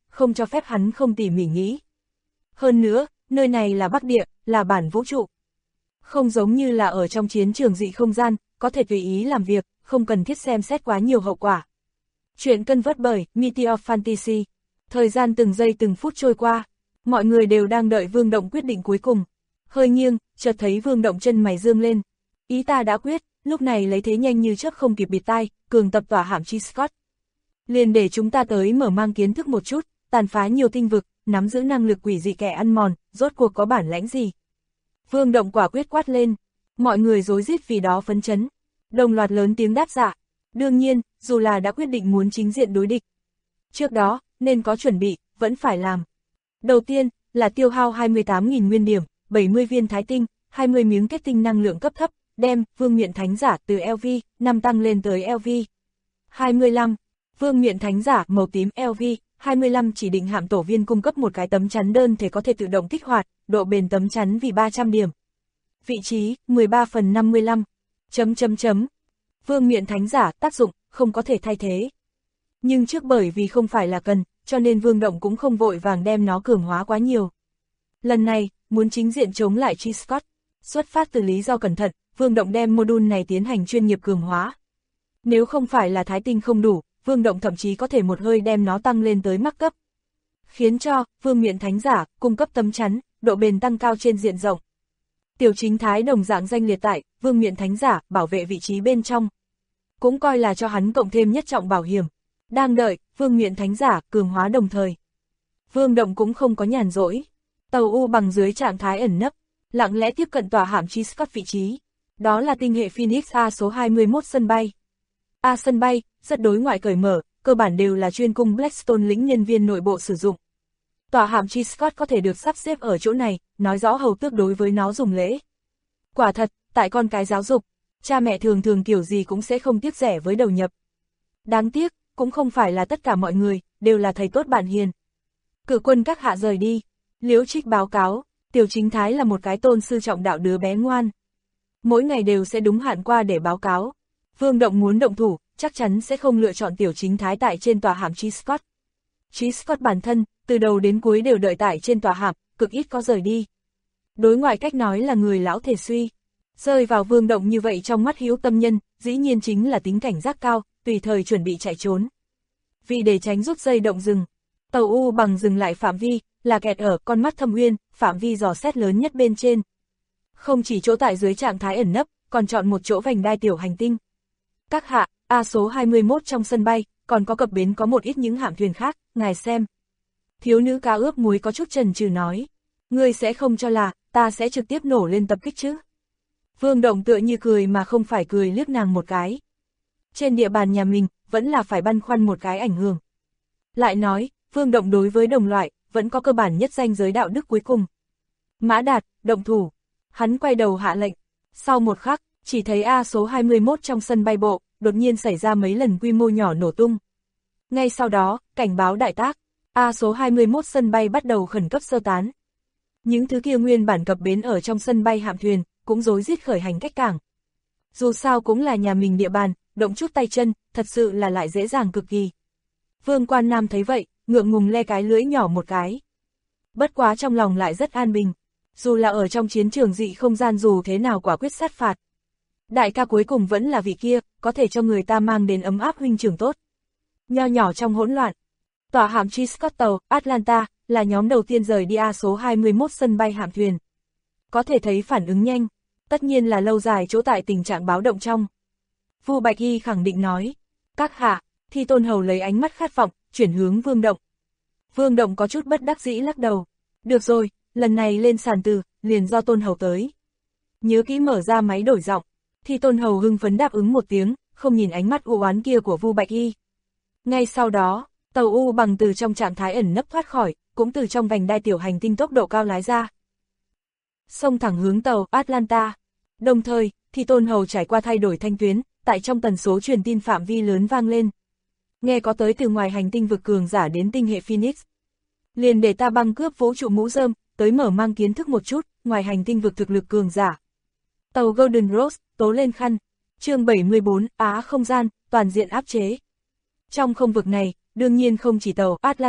không cho phép hắn không tỉ mỉ nghĩ. Hơn nữa, nơi này là Bắc Địa, là bản vũ trụ. Không giống như là ở trong chiến trường dị không gian, có thể tùy ý làm việc, không cần thiết xem xét quá nhiều hậu quả. Chuyện cân vớt bởi Meteor Fantasy. Thời gian từng giây từng phút trôi qua, mọi người đều đang đợi Vương Động quyết định cuối cùng. Hơi nghiêng, chợt thấy Vương Động chân mày dương lên. Ý ta đã quyết, lúc này lấy thế nhanh như chớp không kịp bịt tai, cường tập tỏa hàm chi Scott. Liền để chúng ta tới mở mang kiến thức một chút, tàn phá nhiều tinh vực, nắm giữ năng lực quỷ dị kẻ ăn mòn, rốt cuộc có bản lãnh gì. Vương Động quả quyết quát lên, mọi người rối rít vì đó phấn chấn, đồng loạt lớn tiếng đáp dạ. Đương nhiên, dù là đã quyết định muốn chính diện đối địch, trước đó, nên có chuẩn bị, vẫn phải làm. Đầu tiên, là tiêu hao 28.000 nguyên điểm, 70 viên thái tinh, 20 miếng kết tinh năng lượng cấp thấp, đem Vương Miện Thánh Giả từ LV 5 tăng lên tới LV 25. Vương Miện Thánh Giả màu tím LV 25 chỉ định hạm tổ viên cung cấp một cái tấm chắn đơn thể có thể tự động kích hoạt, độ bền tấm chắn vì 300 điểm. Vị trí 13/55. Vương Miện Thánh Giả tác dụng không có thể thay thế. Nhưng trước bởi vì không phải là cần, cho nên Vương Động cũng không vội vàng đem nó cường hóa quá nhiều. Lần này, muốn chính diện chống lại Chi Scott, xuất phát từ lý do cẩn thận, Vương Động đem module này tiến hành chuyên nghiệp cường hóa. Nếu không phải là thái tinh không đủ, Vương Động thậm chí có thể một hơi đem nó tăng lên tới mắc cấp. Khiến cho Vương Miện Thánh Giả cung cấp tấm chắn, độ bền tăng cao trên diện rộng. Tiểu Chính Thái đồng dạng danh liệt tại Vương Miện Thánh Giả bảo vệ vị trí bên trong. Cũng coi là cho hắn cộng thêm nhất trọng bảo hiểm. Đang đợi Vương Miện Thánh Giả cường hóa đồng thời. Vương Động cũng không có nhàn rỗi. Tàu U bằng dưới trạng thái ẩn nấp, lặng lẽ tiếp cận tòa hạm Chi Scott vị trí. Đó là tinh hệ Phoenix A số 21 sân bay. A sân bay, rất đối ngoại cởi mở, cơ bản đều là chuyên cung Blackstone lĩnh nhân viên nội bộ sử dụng. Tòa hạm Chi Scott có thể được sắp xếp ở chỗ này, nói rõ hầu tước đối với nó dùng lễ. Quả thật, tại con cái giáo dục, cha mẹ thường thường kiểu gì cũng sẽ không tiếc rẻ với đầu nhập. Đáng tiếc, cũng không phải là tất cả mọi người, đều là thầy tốt bạn hiền. Cử quân các hạ rời đi, Liễu Trích báo cáo, Tiểu Chính Thái là một cái tôn sư trọng đạo đứa bé ngoan. Mỗi ngày đều sẽ đúng hạn qua để báo cáo. Vương Động muốn động thủ, chắc chắn sẽ không lựa chọn Tiểu Chính Thái tại trên tòa hạm Chi Scott. Chi Scott bản thân, từ đầu đến cuối đều đợi tại trên tòa hạm, cực ít có rời đi. Đối ngoại cách nói là người lão thể suy. Rơi vào Vương Động như vậy trong mắt hữu tâm nhân, dĩ nhiên chính là tính cảnh giác cao, tùy thời chuẩn bị chạy trốn. Vì để tránh rút dây động rừng, tàu U bằng dừng lại phạm vi, là kẹt ở con mắt Thâm Uyên, phạm vi dò xét lớn nhất bên trên. Không chỉ chỗ tại dưới trạng thái ẩn nấp, còn chọn một chỗ vành đai tiểu hành tinh. Các hạ, A số 21 trong sân bay, còn có cập bến có một ít những hạm thuyền khác, ngài xem. Thiếu nữ cá ướp muối có chút chần chừ nói. Ngươi sẽ không cho là, ta sẽ trực tiếp nổ lên tập kích chứ. Vương Động tựa như cười mà không phải cười liếc nàng một cái. Trên địa bàn nhà mình, vẫn là phải băn khoăn một cái ảnh hưởng. Lại nói, Vương Động đối với đồng loại, vẫn có cơ bản nhất ranh giới đạo đức cuối cùng. Mã Đạt, động thủ. Hắn quay đầu hạ lệnh. Sau một khắc, chỉ thấy A số 21 trong sân bay bộ, đột nhiên xảy ra mấy lần quy mô nhỏ nổ tung. Ngay sau đó, cảnh báo đại tác, A số 21 sân bay bắt đầu khẩn cấp sơ tán. Những thứ kia nguyên bản cập bến ở trong sân bay hạm thuyền, cũng rối rít khởi hành cách cảng. Dù sao cũng là nhà mình địa bàn, động chút tay chân, thật sự là lại dễ dàng cực kỳ. Vương Quan Nam thấy vậy, ngượng ngùng le cái lưỡi nhỏ một cái. Bất quá trong lòng lại rất an bình. Dù là ở trong chiến trường dị không gian dù thế nào quả quyết sát phạt. Đại ca cuối cùng vẫn là vị kia, có thể cho người ta mang đến ấm áp huynh trưởng tốt. Nho nhỏ trong hỗn loạn. Tòa hạm Chi Scott tàu Atlanta là nhóm đầu tiên rời đi A số 21 sân bay hạm thuyền. Có thể thấy phản ứng nhanh, tất nhiên là lâu dài chỗ tại tình trạng báo động trong. Vu Bạch Y khẳng định nói, các hạ, Thi Tôn Hầu lấy ánh mắt khát vọng, chuyển hướng Vương Động. Vương Động có chút bất đắc dĩ lắc đầu. Được rồi, lần này lên sàn từ, liền do Tôn Hầu tới. Nhớ kỹ mở ra máy đổi giọng. Thi Tôn Hầu hưng phấn đáp ứng một tiếng, không nhìn ánh mắt u oán kia của Vu Bạch Y. Ngay sau đó, tàu U bằng từ trong trạng thái ẩn nấp thoát khỏi, cũng từ trong vành đai tiểu hành tinh tốc độ cao lái ra. Xông thẳng hướng tàu Atlanta. Đồng thời, Thi Tôn Hầu trải qua thay đổi thanh tuyến, tại trong tần số truyền tin phạm vi lớn vang lên. Nghe có tới từ ngoài hành tinh vực cường giả đến tinh hệ Phoenix. Liền để ta băng cướp vũ trụ mũ rơm, tới mở mang kiến thức một chút, ngoài hành tinh vực thực lực cường giả. Tàu Golden Rose, tố lên khăn. Chương 74, Á không gian, toàn diện áp chế. Trong không vực này, đương nhiên không chỉ tàu Atlanta,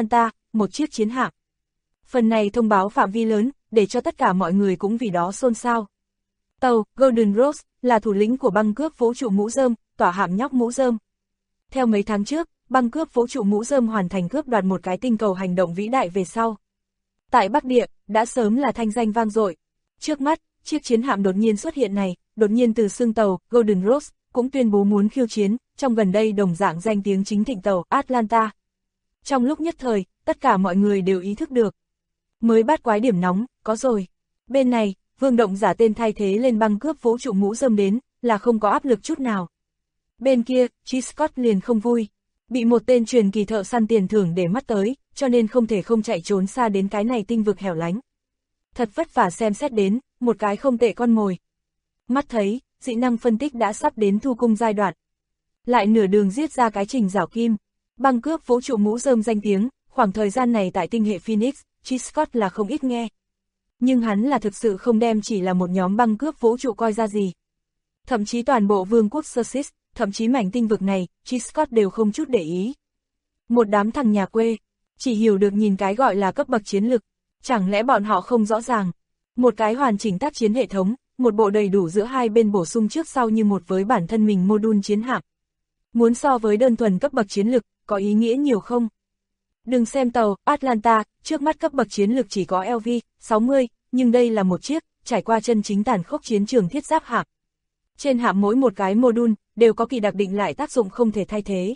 một chiếc chiến hạm. Phần này thông báo phạm vi lớn, để cho tất cả mọi người cũng vì đó xôn xao. Tàu Golden Rose là thủ lĩnh của băng cướp vũ trụ mũ rơm, tỏa hạm nhóc mũ rơm. Theo mấy tháng trước, băng cướp vũ trụ mũ rơm hoàn thành cướp đoạt một cái tinh cầu hành động vĩ đại về sau. Tại Bắc Địa, đã sớm là thanh danh vang dội. Trước mắt, chiếc chiến hạm đột nhiên xuất hiện này, đột nhiên từ xương tàu Golden Rose, cũng tuyên bố muốn khiêu chiến, trong gần đây đồng dạng danh tiếng chính thịnh tàu Atlanta. Trong lúc nhất thời, tất cả mọi người đều ý thức được. Mới bắt quái điểm nóng, có rồi. Bên này, Vương Động giả tên thay thế lên băng cướp vũ trụ mũ rơm đến, là không có áp lực chút nào. Bên kia, Chi Scott liền không vui. Bị một tên truyền kỳ thợ săn tiền thưởng để mắt tới, cho nên không thể không chạy trốn xa đến cái này tinh vực hẻo lánh. Thật vất vả xem xét đến, một cái không tệ con mồi. Mắt thấy, dị năng phân tích đã sắp đến thu cung giai đoạn. Lại nửa đường giết ra cái trình rảo kim. Băng cướp vũ trụ mũ rơm danh tiếng, khoảng thời gian này tại tinh hệ Phoenix, Chi Scott là không ít nghe. Nhưng hắn là thực sự không đem chỉ là một nhóm băng cướp vũ trụ coi ra gì. Thậm chí toàn bộ vương quốc Sussex, thậm chí mảnh tinh vực này, Chi Scott đều không chút để ý. Một đám thằng nhà quê, chỉ hiểu được nhìn cái gọi là cấp bậc chiến lực, chẳng lẽ bọn họ không rõ ràng. Một cái hoàn chỉnh tác chiến hệ thống, một bộ đầy đủ giữa hai bên bổ sung trước sau như một với bản thân mình mô-đun chiến hạm. Muốn so với đơn thuần cấp bậc chiến lực, có ý nghĩa nhiều không? Đừng xem tàu Atlanta, trước mắt cấp bậc chiến lực chỉ có LV-60, nhưng đây là một chiếc, trải qua chân chính tàn khốc chiến trường thiết giáp hạm. Trên hạm mỗi một cái mô-đun, đều có kỳ đặc định lại tác dụng không thể thay thế.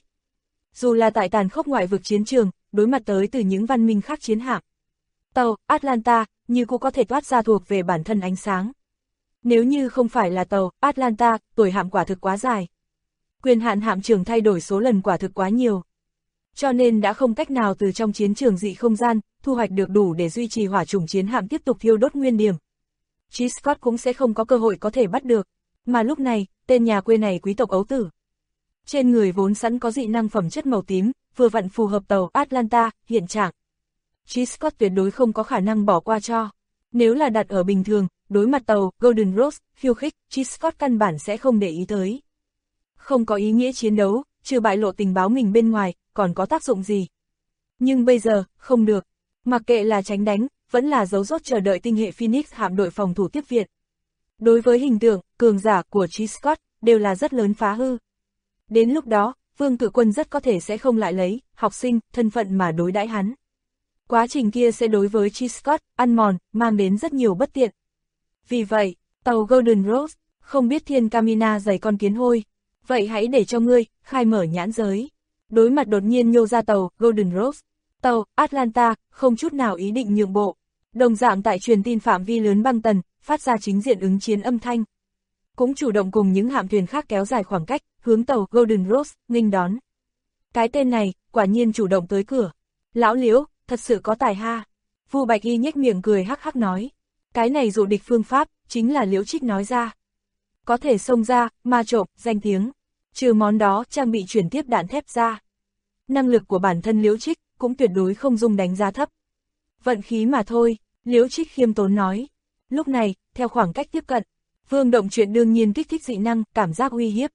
Dù là tại tàn khốc ngoại vực chiến trường, đối mặt tới từ những văn minh khác chiến hạm. Tàu Atlanta, như cũng có thể toát ra thuộc về bản thân ánh sáng. Nếu như không phải là tàu Atlanta, tuổi hạm quả thực quá dài. Quyền hạn hạm trưởng thay đổi số lần quả thực quá nhiều. Cho nên đã không cách nào từ trong chiến trường dị không gian, thu hoạch được đủ để duy trì hỏa chủng chiến hạm tiếp tục thiêu đốt nguyên điểm. Chi Scott cũng sẽ không có cơ hội có thể bắt được. Mà lúc này, tên nhà quê này quý tộc ấu tử. Trên người vốn sẵn có dị năng phẩm chất màu tím, vừa vặn phù hợp tàu Atlanta, hiện trạng. Chi Scott tuyệt đối không có khả năng bỏ qua cho. Nếu là đặt ở bình thường, đối mặt tàu Golden Rose, khiêu khích, Chi Scott căn bản sẽ không để ý tới. Không có ý nghĩa chiến đấu, trừ bại lộ tình báo mình bên ngoài, còn có tác dụng gì. Nhưng bây giờ, không được. Mặc kệ là tránh đánh, vẫn là giấu rốt chờ đợi tinh hệ Phoenix hạm đội phòng thủ tiếp viện. Đối với hình tượng, cường giả của Chi Scott, đều là rất lớn phá hư. Đến lúc đó, Vương Cự Quân rất có thể sẽ không lại lấy học sinh, thân phận mà đối đãi hắn. Quá trình kia sẽ đối với Chi Scott, ăn mòn, mang đến rất nhiều bất tiện. Vì vậy, tàu Golden Rose, không biết thiên Camina giày con kiến hôi. Vậy hãy để cho ngươi, khai mở nhãn giới. Đối mặt đột nhiên nhô ra tàu Golden Rose, tàu Atlanta, không chút nào ý định nhượng bộ. Đồng dạng tại truyền tin phạm vi lớn băng tần, phát ra chính diện ứng chiến âm thanh. Cũng chủ động cùng những hạm thuyền khác kéo dài khoảng cách, hướng tàu Golden Rose, nghênh đón. Cái tên này, quả nhiên chủ động tới cửa. Lão Liễu, thật sự có tài ha. Vu Bạch Y nhếch miệng cười hắc hắc nói. Cái này dụ địch phương pháp, chính là Liễu Trích nói ra. Có thể xông ra, ma trộm, danh tiếng. Trừ món đó, trang bị chuyển tiếp đạn thép ra. Năng lực của bản thân Liễu Trích, cũng tuyệt đối không dung đánh giá thấp. Vận khí mà thôi, Liễu Trích khiêm tốn nói. Lúc này, theo khoảng cách tiếp cận, Vương Động chuyện đương nhiên kích thích dị năng, cảm giác uy hiếp.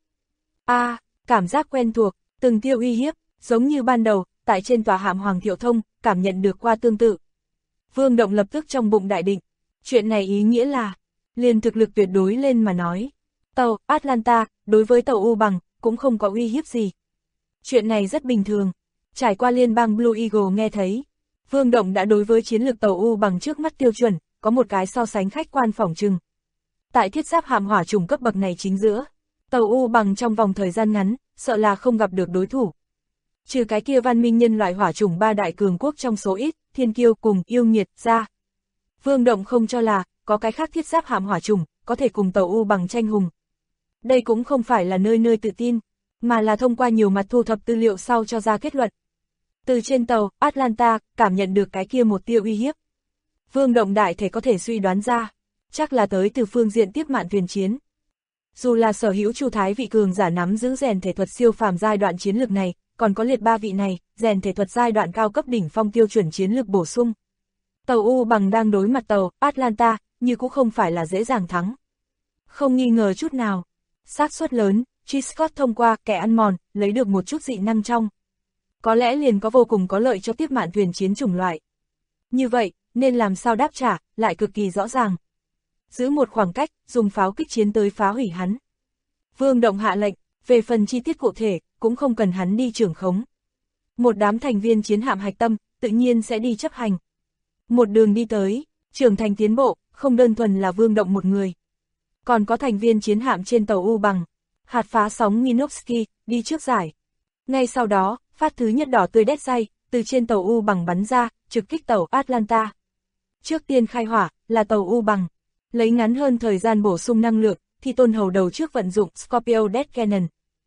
Cảm giác quen thuộc, từng tiêu uy hiếp, giống như ban đầu, tại trên tòa hạm Hoàng Thiệu Thông, cảm nhận được qua tương tự. Vương Động lập tức trong bụng đại định. Chuyện này ý nghĩa là, liền thực lực tuyệt đối lên mà nói. Tàu Atlanta, đối với tàu U Bằng, cũng không có uy hiếp gì. Chuyện này rất bình thường. Trải qua liên bang Blue Eagle nghe thấy, Vương Động đã đối với chiến lược tàu U Bằng trước mắt tiêu chuẩn, có một cái so sánh khách quan phỏng chừng. Tại thiết giáp hạm hỏa chủng cấp bậc này chính giữa, tàu U Bằng trong vòng thời gian ngắn, sợ là không gặp được đối thủ. Trừ cái kia văn minh nhân loại hỏa chủng ba đại cường quốc trong số ít, Thiên Kiêu cùng Yêu Nghiệt ra. Vương Động không cho là, có cái khác thiết giáp hạm hỏa chủng, có thể cùng tàu U Bằng tranh hùng. Đây cũng không phải là nơi nơi tự tin, mà là thông qua nhiều mặt thu thập tư liệu sau cho ra kết luận. Từ trên tàu Atlanta, cảm nhận được cái kia một tia uy hiếp. Vương Động đại thể có thể suy đoán ra, chắc là tới từ phương diện tiếp mạn thuyền chiến. Dù là sở hữu Chu Thái vị cường giả nắm giữ rèn thể thuật siêu phàm giai đoạn chiến lược này, còn có liệt ba vị này, rèn thể thuật giai đoạn cao cấp đỉnh phong tiêu chuẩn chiến lược bổ sung. Tàu U Bằng đang đối mặt tàu Atlanta, như cũng không phải là dễ dàng thắng. Không nghi ngờ chút nào, xác suất lớn, Chi Scott thông qua kẻ ăn mòn, lấy được một chút dị năng trong có lẽ liền có vô cùng có lợi cho tiếp mạn thuyền chiến chủng loại. Như vậy, nên làm sao đáp trả, lại cực kỳ rõ ràng. Giữ một khoảng cách, dùng pháo kích chiến tới phá hủy hắn. Vương Động hạ lệnh, về phần chi tiết cụ thể, cũng không cần hắn đi trưởng khống. Một đám thành viên chiến hạm hạch tâm, tự nhiên sẽ đi chấp hành. Một đường đi tới, trưởng thành tiến bộ, không đơn thuần là Vương Động một người. Còn có thành viên chiến hạm trên tàu U bằng, hạt phá sóng Minovsky, đi trước giải. Ngay sau đó, phát thứ nhất đỏ tươi đét say, từ trên tàu U bằng bắn ra, trực kích tàu Atlanta. Trước tiên khai hỏa, là tàu U bằng. Lấy ngắn hơn thời gian bổ sung năng lượng, thì Tôn Hầu đầu trước vận dụng Scorpio Death Cannon.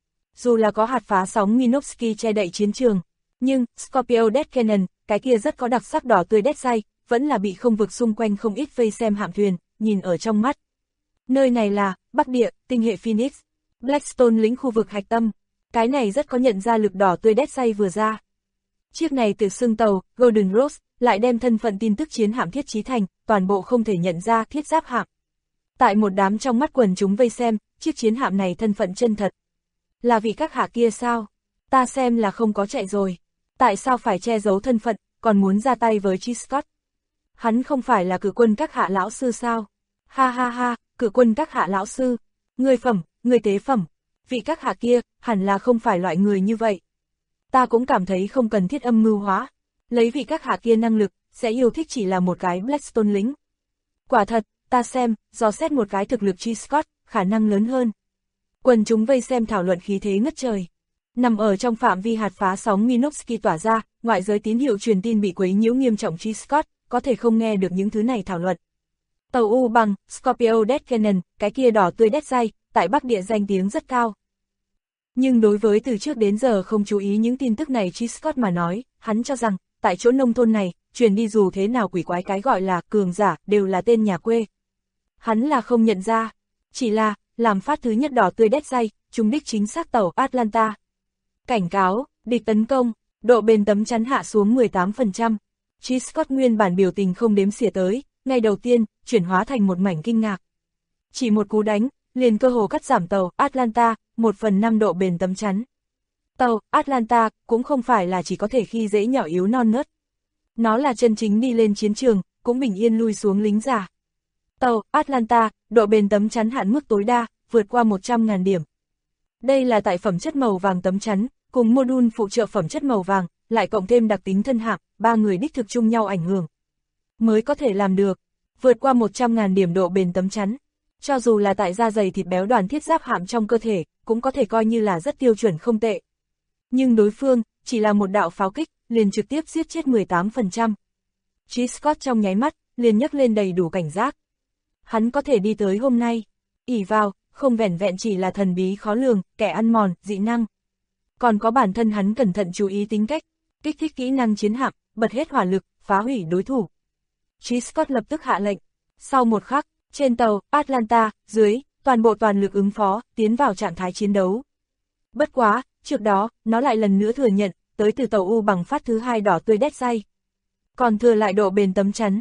Dù là có hạt phá sóng Minovsky che đậy chiến trường, nhưng Scorpio Death Cannon, cái kia rất có đặc sắc đỏ tươi đét say, vẫn là bị không vực xung quanh không ít vây xem hạm thuyền, nhìn ở trong mắt. Nơi này là Bắc Địa, tinh hệ Phoenix, Blackstone lĩnh khu vực hạch tâm. Cái này rất có nhận ra lực đỏ tươi đét say vừa ra. Chiếc này từ xương tàu Golden Rose lại đem thân phận tin tức chiến hạm thiết trí thành, toàn bộ không thể nhận ra thiết giáp hạm. Tại một đám trong mắt quần chúng vây xem, chiếc chiến hạm này thân phận chân thật. Là vị các hạ kia sao? Ta xem là không có chạy rồi. Tại sao phải che giấu thân phận, còn muốn ra tay với Chi Scott? Hắn không phải là cử quân các hạ lão sư sao? Ha ha ha, cử quân các hạ lão sư. Người phẩm, người tế phẩm. Vị các hạ kia, hẳn là không phải loại người như vậy. Ta cũng cảm thấy không cần thiết âm mưu hóa. Lấy vị các hạ kia năng lực, sẽ yêu thích chỉ là một cái Blackstone lính. Quả thật, ta xem, dò xét một cái thực lực Chi Scott, khả năng lớn hơn. Quần chúng vây xem thảo luận khí thế ngất trời. Nằm ở trong phạm vi hạt phá sóng Minovsky tỏa ra, ngoại giới tín hiệu truyền tin bị quấy nhiễu nghiêm trọng Chi Scott, có thể không nghe được những thứ này thảo luận. Tàu U bằng, Scorpio Death Cannon, cái kia đỏ tươi đét say, tại Bắc Địa danh tiếng rất cao. Nhưng đối với từ trước đến giờ không chú ý những tin tức này Chi Scott mà nói, hắn cho rằng, tại chỗ nông thôn này, truyền đi dù thế nào quỷ quái cái gọi là cường giả, đều là tên nhà quê. Hắn là không nhận ra, chỉ là, làm phát thứ nhất đỏ tươi đét say, trúng đích chính xác tàu Atlanta. Cảnh cáo, địch tấn công, độ bền tấm chắn hạ xuống 18%. Chi Scott nguyên bản biểu tình không đếm xỉa tới, ngay đầu tiên, chuyển hóa thành một mảnh kinh ngạc. Chỉ một cú đánh, liền cơ hồ cắt giảm tàu Atlanta, 1/5 độ bền tấm chắn. Tàu Atlanta cũng không phải là chỉ có thể khi dễ nhỏ yếu non nớt. Nó là chân chính đi lên chiến trường, cũng bình yên lui xuống lính già. Tàu Atlanta, độ bền tấm chắn hạn mức tối đa, vượt qua 100.000 điểm. Đây là tại phẩm chất màu vàng tấm chắn, cùng module phụ trợ phẩm chất màu vàng, lại cộng thêm đặc tính thân hạm, ba người đích thực chung nhau ảnh hưởng. Mới có thể làm được, vượt qua 100.000 điểm độ bền tấm chắn. Cho dù là tại da dày thịt béo đoàn thiết giáp hạm trong cơ thể, cũng có thể coi như là rất tiêu chuẩn không tệ. Nhưng đối phương, chỉ là một đạo pháo kích, liền trực tiếp giết chết 18%. Chi Scott trong nháy mắt, liền nhấc lên đầy đủ cảnh giác. Hắn có thể đi tới hôm nay, ỷ vào, không vẻn vẹn chỉ là thần bí khó lường, kẻ ăn mòn, dị năng. Còn có bản thân hắn cẩn thận chú ý tính cách, kích thích kỹ năng chiến hạm, bật hết hỏa lực, phá hủy đối thủ. Chi Scott lập tức hạ lệnh. Sau một khắc, trên tàu Atlanta, dưới, toàn bộ toàn lực ứng phó, tiến vào trạng thái chiến đấu. Bất quá, trước đó, nó lại lần nữa thừa nhận, tới từ tàu U bằng phát thứ hai đỏ tươi đét say. Còn thừa lại độ bền tấm chắn,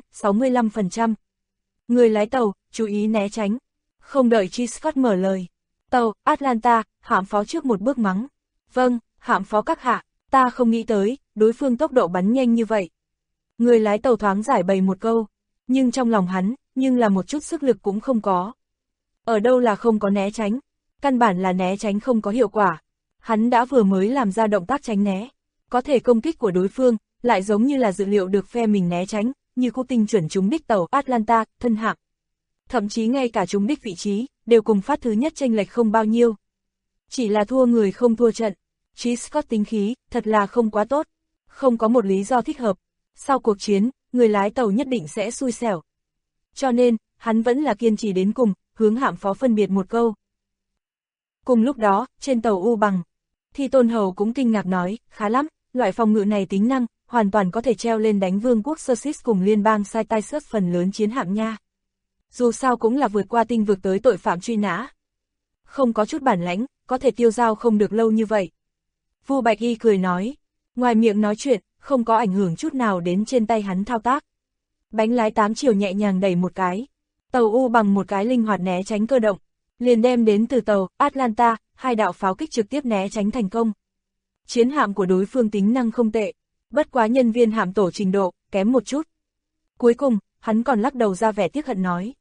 65%. Người lái tàu, chú ý né tránh. Không đợi Chi Scott mở lời. Tàu Atlanta, hạm phó trước một bước mắng. Vâng, hạm phó các hạ, ta không nghĩ tới, đối phương tốc độ bắn nhanh như vậy. Người lái tàu thoáng giải bày một câu, nhưng trong lòng hắn, nhưng là một chút sức lực cũng không có. Ở đâu là không có né tránh, căn bản là né tránh không có hiệu quả. Hắn đã vừa mới làm ra động tác tránh né, có thể công kích của đối phương, lại giống như là dự liệu được phe mình né tránh, như cô tinh chuẩn trúng đích tàu Atlanta, thân hạm. Thậm chí ngay cả trúng đích vị trí, đều cùng phát thứ nhất chênh lệch không bao nhiêu. Chỉ là thua người không thua trận. Chi Scott tính khí, thật là không quá tốt. Không có một lý do thích hợp. Sau cuộc chiến, người lái tàu nhất định sẽ xui xẻo. Cho nên, hắn vẫn là kiên trì đến cùng, hướng hạm phó phân biệt một câu. Cùng lúc đó, trên tàu U bằng, thì Tôn Hầu cũng kinh ngạc nói, khá lắm, loại phòng ngự này tính năng, hoàn toàn có thể treo lên đánh vương quốc Sussex cùng liên bang Cytisus phần lớn chiến hạm nha. Dù sao cũng là vượt qua tinh vực tới tội phạm truy nã. Không có chút bản lãnh, có thể tiêu dao không được lâu như vậy. Vu Bạch Y cười nói, ngoài miệng nói chuyện, không có ảnh hưởng chút nào đến trên tay hắn thao tác. Bánh lái 8 chiều nhẹ nhàng đẩy một cái. Tàu U bằng một cái linh hoạt né tránh cơ động, liền đem đến từ tàu Atlanta, hai đạo pháo kích trực tiếp né tránh thành công. Chiến hạm của đối phương tính năng không tệ, bất quá nhân viên hạm tổ trình độ, kém một chút. Cuối cùng, hắn còn lắc đầu ra vẻ tiếc hận nói.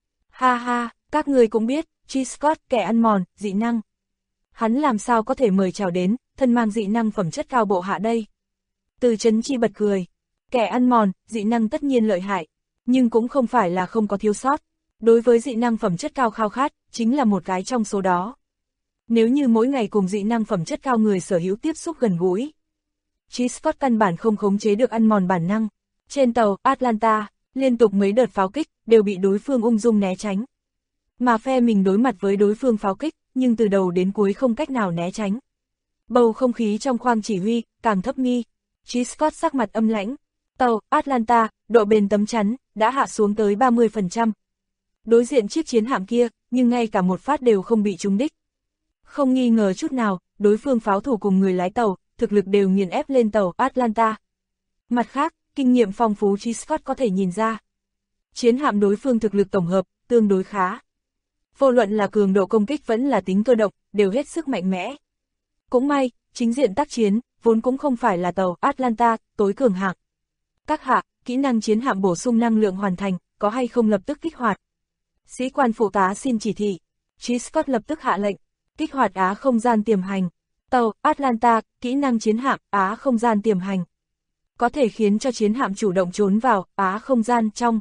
Ha ha, các người cũng biết, G-Scott kẻ ăn mòn, dị năng. Hắn làm sao có thể mời chào đến, thân mang dị năng phẩm chất cao bộ hạ đây. Từ Chấn Chi bật cười. Kẻ ăn mòn, dị năng tất nhiên lợi hại, nhưng cũng không phải là không có thiếu sót. Đối với dị năng phẩm chất cao khao khát, chính là một cái trong số đó. Nếu như mỗi ngày cùng dị năng phẩm chất cao người sở hữu tiếp xúc gần gũi, G-Scott căn bản không khống chế được ăn mòn bản năng. Trên tàu Atlanta, liên tục mấy đợt pháo kích đều bị đối phương ung dung né tránh. Mà phe mình đối mặt với đối phương pháo kích, nhưng từ đầu đến cuối không cách nào né tránh. Bầu không khí trong khoang chỉ huy càng thấp nghi. G-Scott sắc mặt âm lãnh. Tàu Atlanta, độ bền tấm chắn đã hạ xuống tới 30%. Đối diện chiếc chiến hạm kia, nhưng ngay cả một phát đều không bị trúng đích. Không nghi ngờ chút nào, đối phương pháo thủ cùng người lái tàu, thực lực đều nghiền ép lên tàu Atlanta. Mặt khác, kinh nghiệm phong phú G-Scott có thể nhìn ra. Chiến hạm đối phương thực lực tổng hợp, tương đối khá. Vô luận là cường độ công kích vẫn là tính cơ động, đều hết sức mạnh mẽ. Cũng may, chính diện tác chiến, vốn cũng không phải là tàu Atlanta, tối cường hạng. Các hạ, kỹ năng chiến hạm bổ sung năng lượng hoàn thành, có hay không lập tức kích hoạt? Sĩ quan phụ tá xin chỉ thị. G-Scott lập tức hạ lệnh, kích hoạt Á không gian tiềm hành. Tàu Atlanta, kỹ năng chiến hạm Á không gian tiềm hành. Có thể khiến cho chiến hạm chủ động trốn vào Á không gian trong.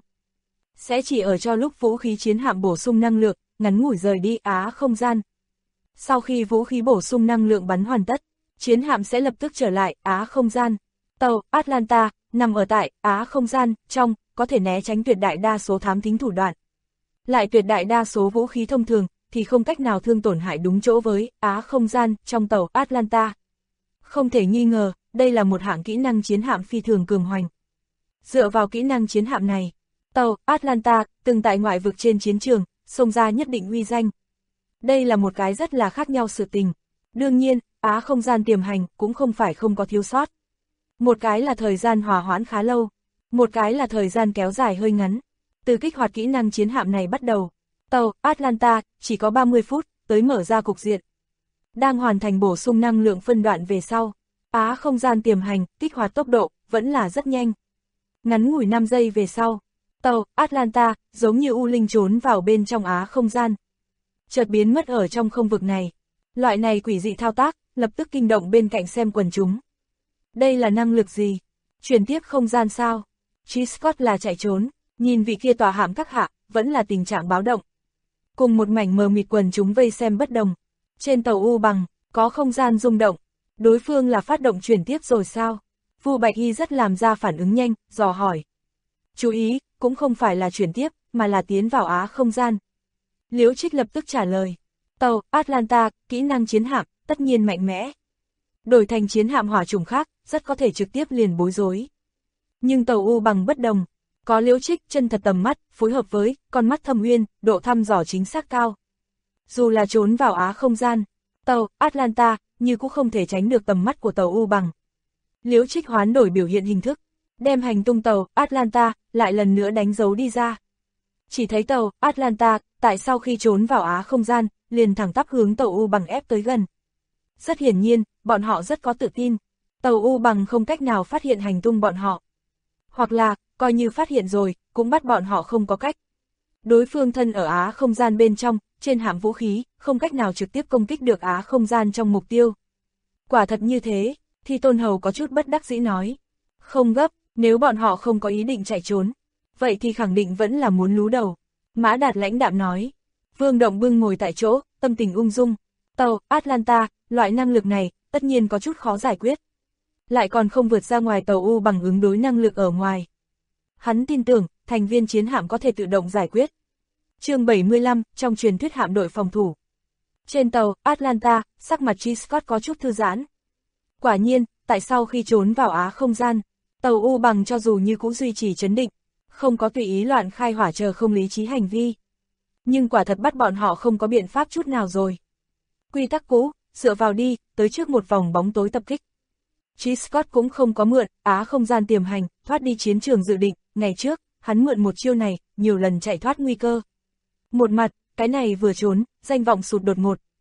Sẽ chỉ ở cho lúc vũ khí chiến hạm bổ sung năng lượng, ngắn ngủi rời đi Á không gian. Sau khi vũ khí bổ sung năng lượng bắn hoàn tất, chiến hạm sẽ lập tức trở lại Á không gian. Tàu Atlanta, nằm ở tại Á không gian trong, có thể né tránh tuyệt đại đa số thám thính thủ đoạn. Lại tuyệt đại đa số vũ khí thông thường, thì không cách nào thương tổn hại đúng chỗ với Á không gian trong tàu Atlanta. Không thể nghi ngờ, đây là một hạng kỹ năng chiến hạm phi thường cường hoành. Dựa vào kỹ năng chiến hạm này, tàu Atlanta từng tại ngoại vực trên chiến trường, xông ra nhất định uy danh. Đây là một cái rất là khác nhau sự tình. Đương nhiên, Á không gian tiềm hành cũng không phải không có thiếu sót. Một cái là thời gian hòa hoãn khá lâu, một cái là thời gian kéo dài hơi ngắn. Từ kích hoạt kỹ năng chiến hạm này bắt đầu, tàu Atlanta chỉ có 30 phút tới mở ra cục diện. Đang hoàn thành bổ sung năng lượng phân đoạn về sau, Á không gian tiềm hành, kích hoạt tốc độ vẫn là rất nhanh. Ngắn ngủi 5 giây về sau, tàu Atlanta giống như u linh trốn vào bên trong Á không gian, chợt biến mất ở trong không vực này. Loại này quỷ dị thao tác, lập tức kinh động bên cạnh xem quần chúng. Đây là năng lực gì? Chuyển tiếp không gian sao? G-Scott là chạy trốn, nhìn vị kia tòa hạm các hạ, vẫn là tình trạng báo động. Cùng một mảnh mờ mịt quần chúng vây xem bất đồng. Trên tàu U bằng, có không gian rung động. Đối phương là phát động chuyển tiếp rồi sao? Vu Bạch Hy rất làm ra phản ứng nhanh, dò hỏi. Chú ý, cũng không phải là chuyển tiếp, mà là tiến vào Á không gian. Liễu Trích lập tức trả lời. Tàu Atlanta, kỹ năng chiến hạm, tất nhiên mạnh mẽ. Đổi thành chiến hạm hỏa chủng khác, rất có thể trực tiếp liền bối rối. Nhưng tàu U bằng bất đồng. Có Liễu Trích chân thật tầm mắt, phối hợp với con mắt thâm uyên, độ thăm dò chính xác cao. Dù là trốn vào Á không gian, tàu Atlanta như cũng không thể tránh được tầm mắt của tàu U bằng. Liễu Trích hoán đổi biểu hiện hình thức, đem hành tung tàu Atlanta lại lần nữa đánh dấu đi ra. Chỉ thấy tàu Atlanta tại sau khi trốn vào Á không gian, liền thẳng tắp hướng tàu U bằng ép tới gần. Rất hiển nhiên, bọn họ rất có tự tin, tàu U bằng không cách nào phát hiện hành tung bọn họ. Hoặc là, coi như phát hiện rồi, cũng bắt bọn họ không có cách. Đối phương thân ở Á không gian bên trong, trên hạm vũ khí, không cách nào trực tiếp công kích được Á không gian trong mục tiêu. Quả thật như thế, thì Tôn Hầu có chút bất đắc dĩ nói. Không gấp, nếu bọn họ không có ý định chạy trốn, vậy thì khẳng định vẫn là muốn lú đầu. Mã Đạt lãnh đạm nói. Vương Động Bưng ngồi tại chỗ, tâm tình ung dung. Tàu Atlanta, loại năng lực này, tất nhiên có chút khó giải quyết. Lại còn không vượt ra ngoài tàu U bằng ứng đối năng lực ở ngoài. Hắn tin tưởng, thành viên chiến hạm có thể tự động giải quyết. Chương 75, trong truyền thuyết hạm đội phòng thủ. Trên tàu Atlanta, sắc mặt G-Scott có chút thư giãn. Quả nhiên, tại sau khi trốn vào Á không gian, tàu U bằng cho dù như cũng duy trì trấn định, không có tùy ý loạn khai hỏa chờ không lý trí hành vi. Nhưng quả thật bắt bọn họ không có biện pháp chút nào rồi. Quy tắc cũ, dựa vào đi, tới trước một vòng bóng tối tập kích. G-Scott cũng không có mượn Á không gian tiềm hành, thoát đi chiến trường dự định. Ngày trước, hắn mượn một chiêu này, nhiều lần chạy thoát nguy cơ. Một mặt, cái này vừa trốn, danh vọng sụt đột ngột.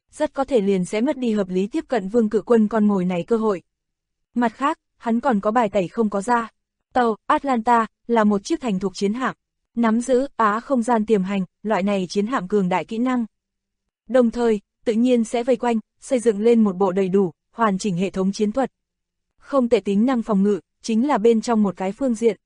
rất có thể liền sẽ mất đi hợp lý tiếp cận Vương Cự Quân con mồi này cơ hội. Mặt khác, hắn còn có bài tẩy không có ra. Tàu Atlanta là một chiếc thành thục chiến hạm, nắm giữ Á không gian tiềm hành, loại này chiến hạm cường đại kỹ năng. Đồng thời, tự nhiên sẽ vây quanh, xây dựng lên một bộ đầy đủ, hoàn chỉnh hệ thống chiến thuật. Không tệ tính năng phòng ngự, chính là bên trong một cái phương diện.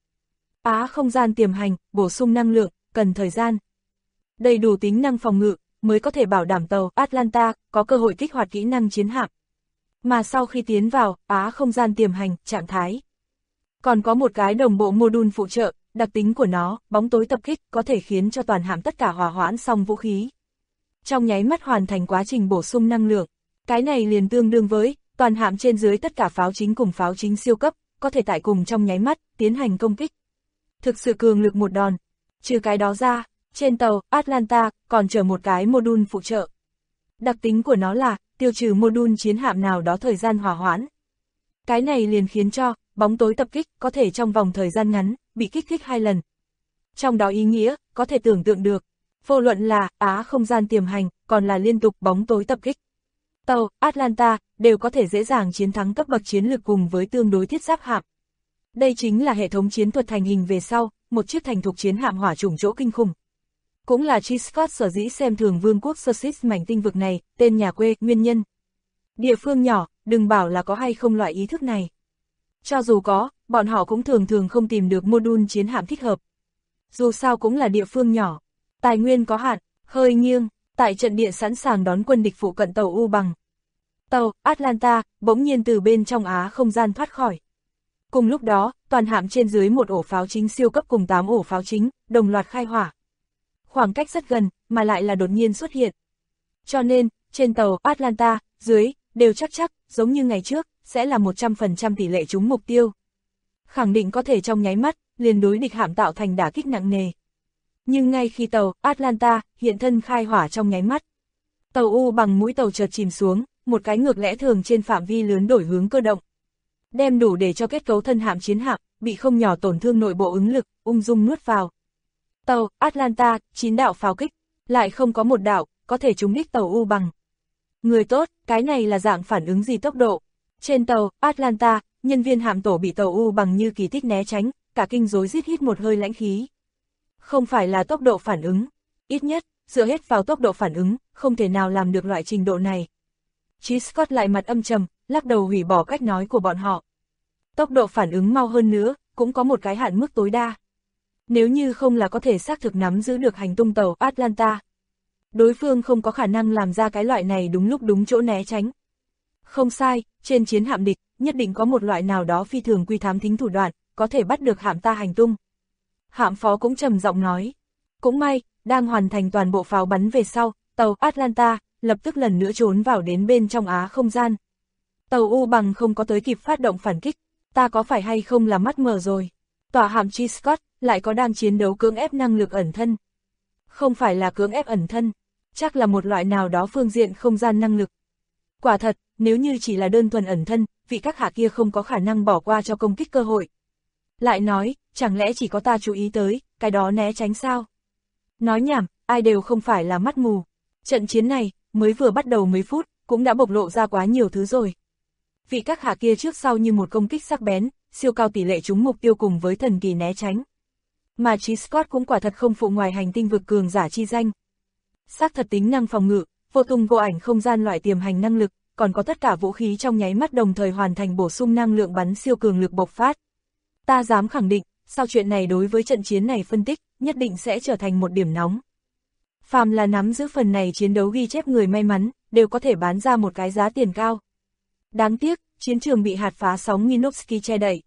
Á không gian tiềm hành, bổ sung năng lượng, cần thời gian. Đầy đủ tính năng phòng ngự, mới có thể bảo đảm tàu Atlanta có cơ hội kích hoạt kỹ năng chiến hạm. Mà sau khi tiến vào Á không gian tiềm hành, trạng thái, còn có một cái đồng bộ module phụ trợ, đặc tính của nó, bóng tối tập kích, có thể khiến cho toàn hạm tất cả hòa hoãn xong vũ khí. Trong nháy mắt hoàn thành quá trình bổ sung năng lượng, cái này liền tương đương với, toàn hạm trên dưới tất cả pháo chính cùng pháo chính siêu cấp, có thể tại cùng trong nháy mắt, tiến hành công kích. Thực sự cường lực một đòn. Trừ cái đó ra, trên tàu Atlanta còn chở một cái module phụ trợ. Đặc tính của nó là, tiêu trừ module chiến hạm nào đó thời gian hòa hoãn. Cái này liền khiến cho, bóng tối tập kích có thể trong vòng thời gian ngắn, bị kích thích 2 lần. Trong đó ý nghĩa, có thể tưởng tượng được, vô luận là Á không gian tiềm hành, còn là liên tục bóng tối tập kích. Tàu Atlanta đều có thể dễ dàng chiến thắng cấp bậc chiến lược cùng với tương đối thiết giáp hạm. Đây chính là hệ thống chiến thuật thành hình về sau, một chiếc thành thục chiến hạm hỏa chủng chỗ kinh khủng. Cũng là G. Scott sở dĩ xem thường vương quốc Sussex mảnh tinh vực này, tên nhà quê, nguyên nhân. Địa phương nhỏ, đừng bảo là có hay không loại ý thức này. Cho dù có, bọn họ cũng thường thường không tìm được module chiến hạm thích hợp. Dù sao cũng là địa phương nhỏ, tài nguyên có hạn, hơi nghiêng, tại trận địa sẵn sàng đón quân địch phụ cận tàu U bằng. Tàu Atlanta bỗng nhiên từ bên trong Á không gian thoát khỏi. Cùng lúc đó, toàn hạm trên dưới một ổ pháo chính siêu cấp cùng 8 ổ pháo chính, đồng loạt khai hỏa. Khoảng cách rất gần, mà lại là đột nhiên xuất hiện. Cho nên, trên tàu Atlanta, dưới, đều chắc, giống như ngày trước, sẽ là 100% tỷ lệ trúng mục tiêu. Khẳng định có thể trong nháy mắt, liền đối địch hạm tạo thành đả kích nặng nề. Nhưng ngay khi tàu Atlanta hiện thân khai hỏa trong nháy mắt, tàu U bằng mũi tàu chợt chìm xuống, một cái ngược lẽ thường trên phạm vi lớn đổi hướng cơ động. Đem đủ để cho kết cấu thân hạm chiến hạm, bị không nhỏ tổn thương nội bộ ứng lực, ung dung nuốt vào. Tàu Atlanta, 9 đạo pháo kích, lại không có một đạo, có thể trúng đích tàu U bằng. Người tốt, cái này là dạng phản ứng gì tốc độ. Trên tàu Atlanta, nhân viên hạm tổ bị tàu U bằng như kỳ tích né tránh, cả kinh rối rít hít một hơi lãnh khí. Không phải là tốc độ phản ứng, ít nhất, dựa hết vào tốc độ phản ứng, không thể nào làm được loại trình độ này. Chí Scott lại mặt âm trầm, lắc đầu hủy bỏ cách nói của bọn họ. Tốc độ phản ứng mau hơn nữa, cũng có một cái hạn mức tối đa. Nếu như không là có thể xác thực nắm giữ được hành tung tàu Atlanta, đối phương không có khả năng làm ra cái loại này đúng lúc đúng chỗ né tránh. Không sai, trên chiến hạm địch, nhất định có một loại nào đó phi thường quy thám thính thủ đoạn, có thể bắt được hạm ta hành tung. Hạm phó cũng trầm giọng nói. Cũng may, đang hoàn thành toàn bộ pháo bắn về sau, tàu Atlanta lập tức lần nữa trốn vào đến bên trong Á không gian. Tàu U bằng không có tới kịp phát động phản kích, ta có phải hay không là mắt mờ rồi. Tòa hạm G. Scott lại có đang chiến đấu cưỡng ép năng lực ẩn thân. Không phải là cưỡng ép ẩn thân, chắc là một loại nào đó phương diện không gian năng lực. Quả thật, nếu như chỉ là đơn thuần ẩn thân, vị các hạ kia không có khả năng bỏ qua cho công kích cơ hội. Lại nói, chẳng lẽ chỉ có ta chú ý tới, cái đó né tránh sao? Nói nhảm, ai đều không phải là mắt mù. Trận chiến này, mới vừa bắt đầu mấy phút, cũng đã bộc lộ ra quá nhiều thứ rồi. Vị các hạ kia trước sau như một công kích sắc bén, siêu cao tỷ lệ trúng mục tiêu cùng với thần kỳ né tránh. Mà Chí Scott cũng quả thật không phụ ngoài hành tinh vực cường giả chi danh. Xác thật tính năng phòng ngự, vô tung vô ảnh không gian loại tiềm hành năng lực, còn có tất cả vũ khí trong nháy mắt đồng thời hoàn thành bổ sung năng lượng bắn siêu cường lực bộc phát. Ta dám khẳng định, sau chuyện này đối với trận chiến này phân tích, nhất định sẽ trở thành một điểm nóng. Phàm là nắm giữ phần này chiến đấu ghi chép người may mắn, đều có thể bán ra một cái giá tiền cao. Đáng tiếc, chiến trường bị hạt phá sóng Minovsky che đậy.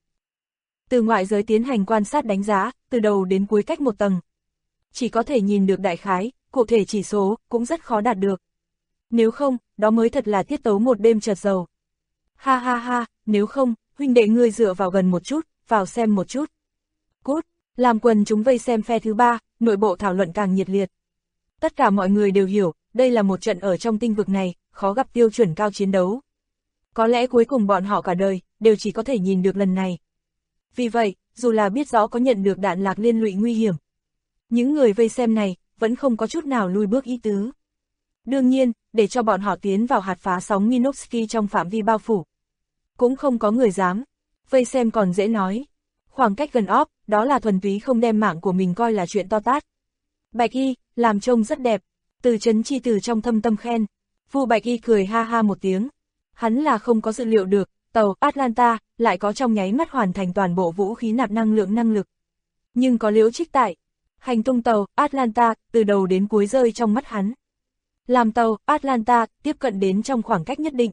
Từ ngoại giới tiến hành quan sát đánh giá, từ đầu đến cuối cách một tầng. Chỉ có thể nhìn được đại khái, cụ thể chỉ số, cũng rất khó đạt được. Nếu không, đó mới thật là tiết tấu một đêm chợt giàu. Ha ha ha, nếu không, huynh đệ ngươi dựa vào gần một chút, vào xem một chút. Cút, làm quần chúng vây xem phe thứ ba, nội bộ thảo luận càng nhiệt liệt. Tất cả mọi người đều hiểu, đây là một trận ở trong tinh vực này, khó gặp tiêu chuẩn cao chiến đấu. Có lẽ cuối cùng bọn họ cả đời, đều chỉ có thể nhìn được lần này. Vì vậy, dù là biết rõ có nhận được đạn lạc liên lụy nguy hiểm, những người vây xem này, vẫn không có chút nào lui bước ý tứ. Đương nhiên, để cho bọn họ tiến vào hạt phá sóng Minovsky trong phạm vi bao phủ. Cũng không có người dám. Vây xem còn dễ nói. Khoảng cách gần óp, đó là thuần túy không đem mạng của mình coi là chuyện to tát. Bạch Y, làm trông rất đẹp. Từ Chấn Chi từ trong thâm tâm khen. Vu Bạch Y cười ha ha một tiếng. Hắn là không có dự liệu được, tàu Atlanta lại có trong nháy mắt hoàn thành toàn bộ vũ khí nạp năng lượng năng lực. Nhưng có Liễu Trích tại. Hành tung tàu Atlanta từ đầu đến cuối rơi trong mắt hắn. Làm tàu Atlanta tiếp cận đến trong khoảng cách nhất định.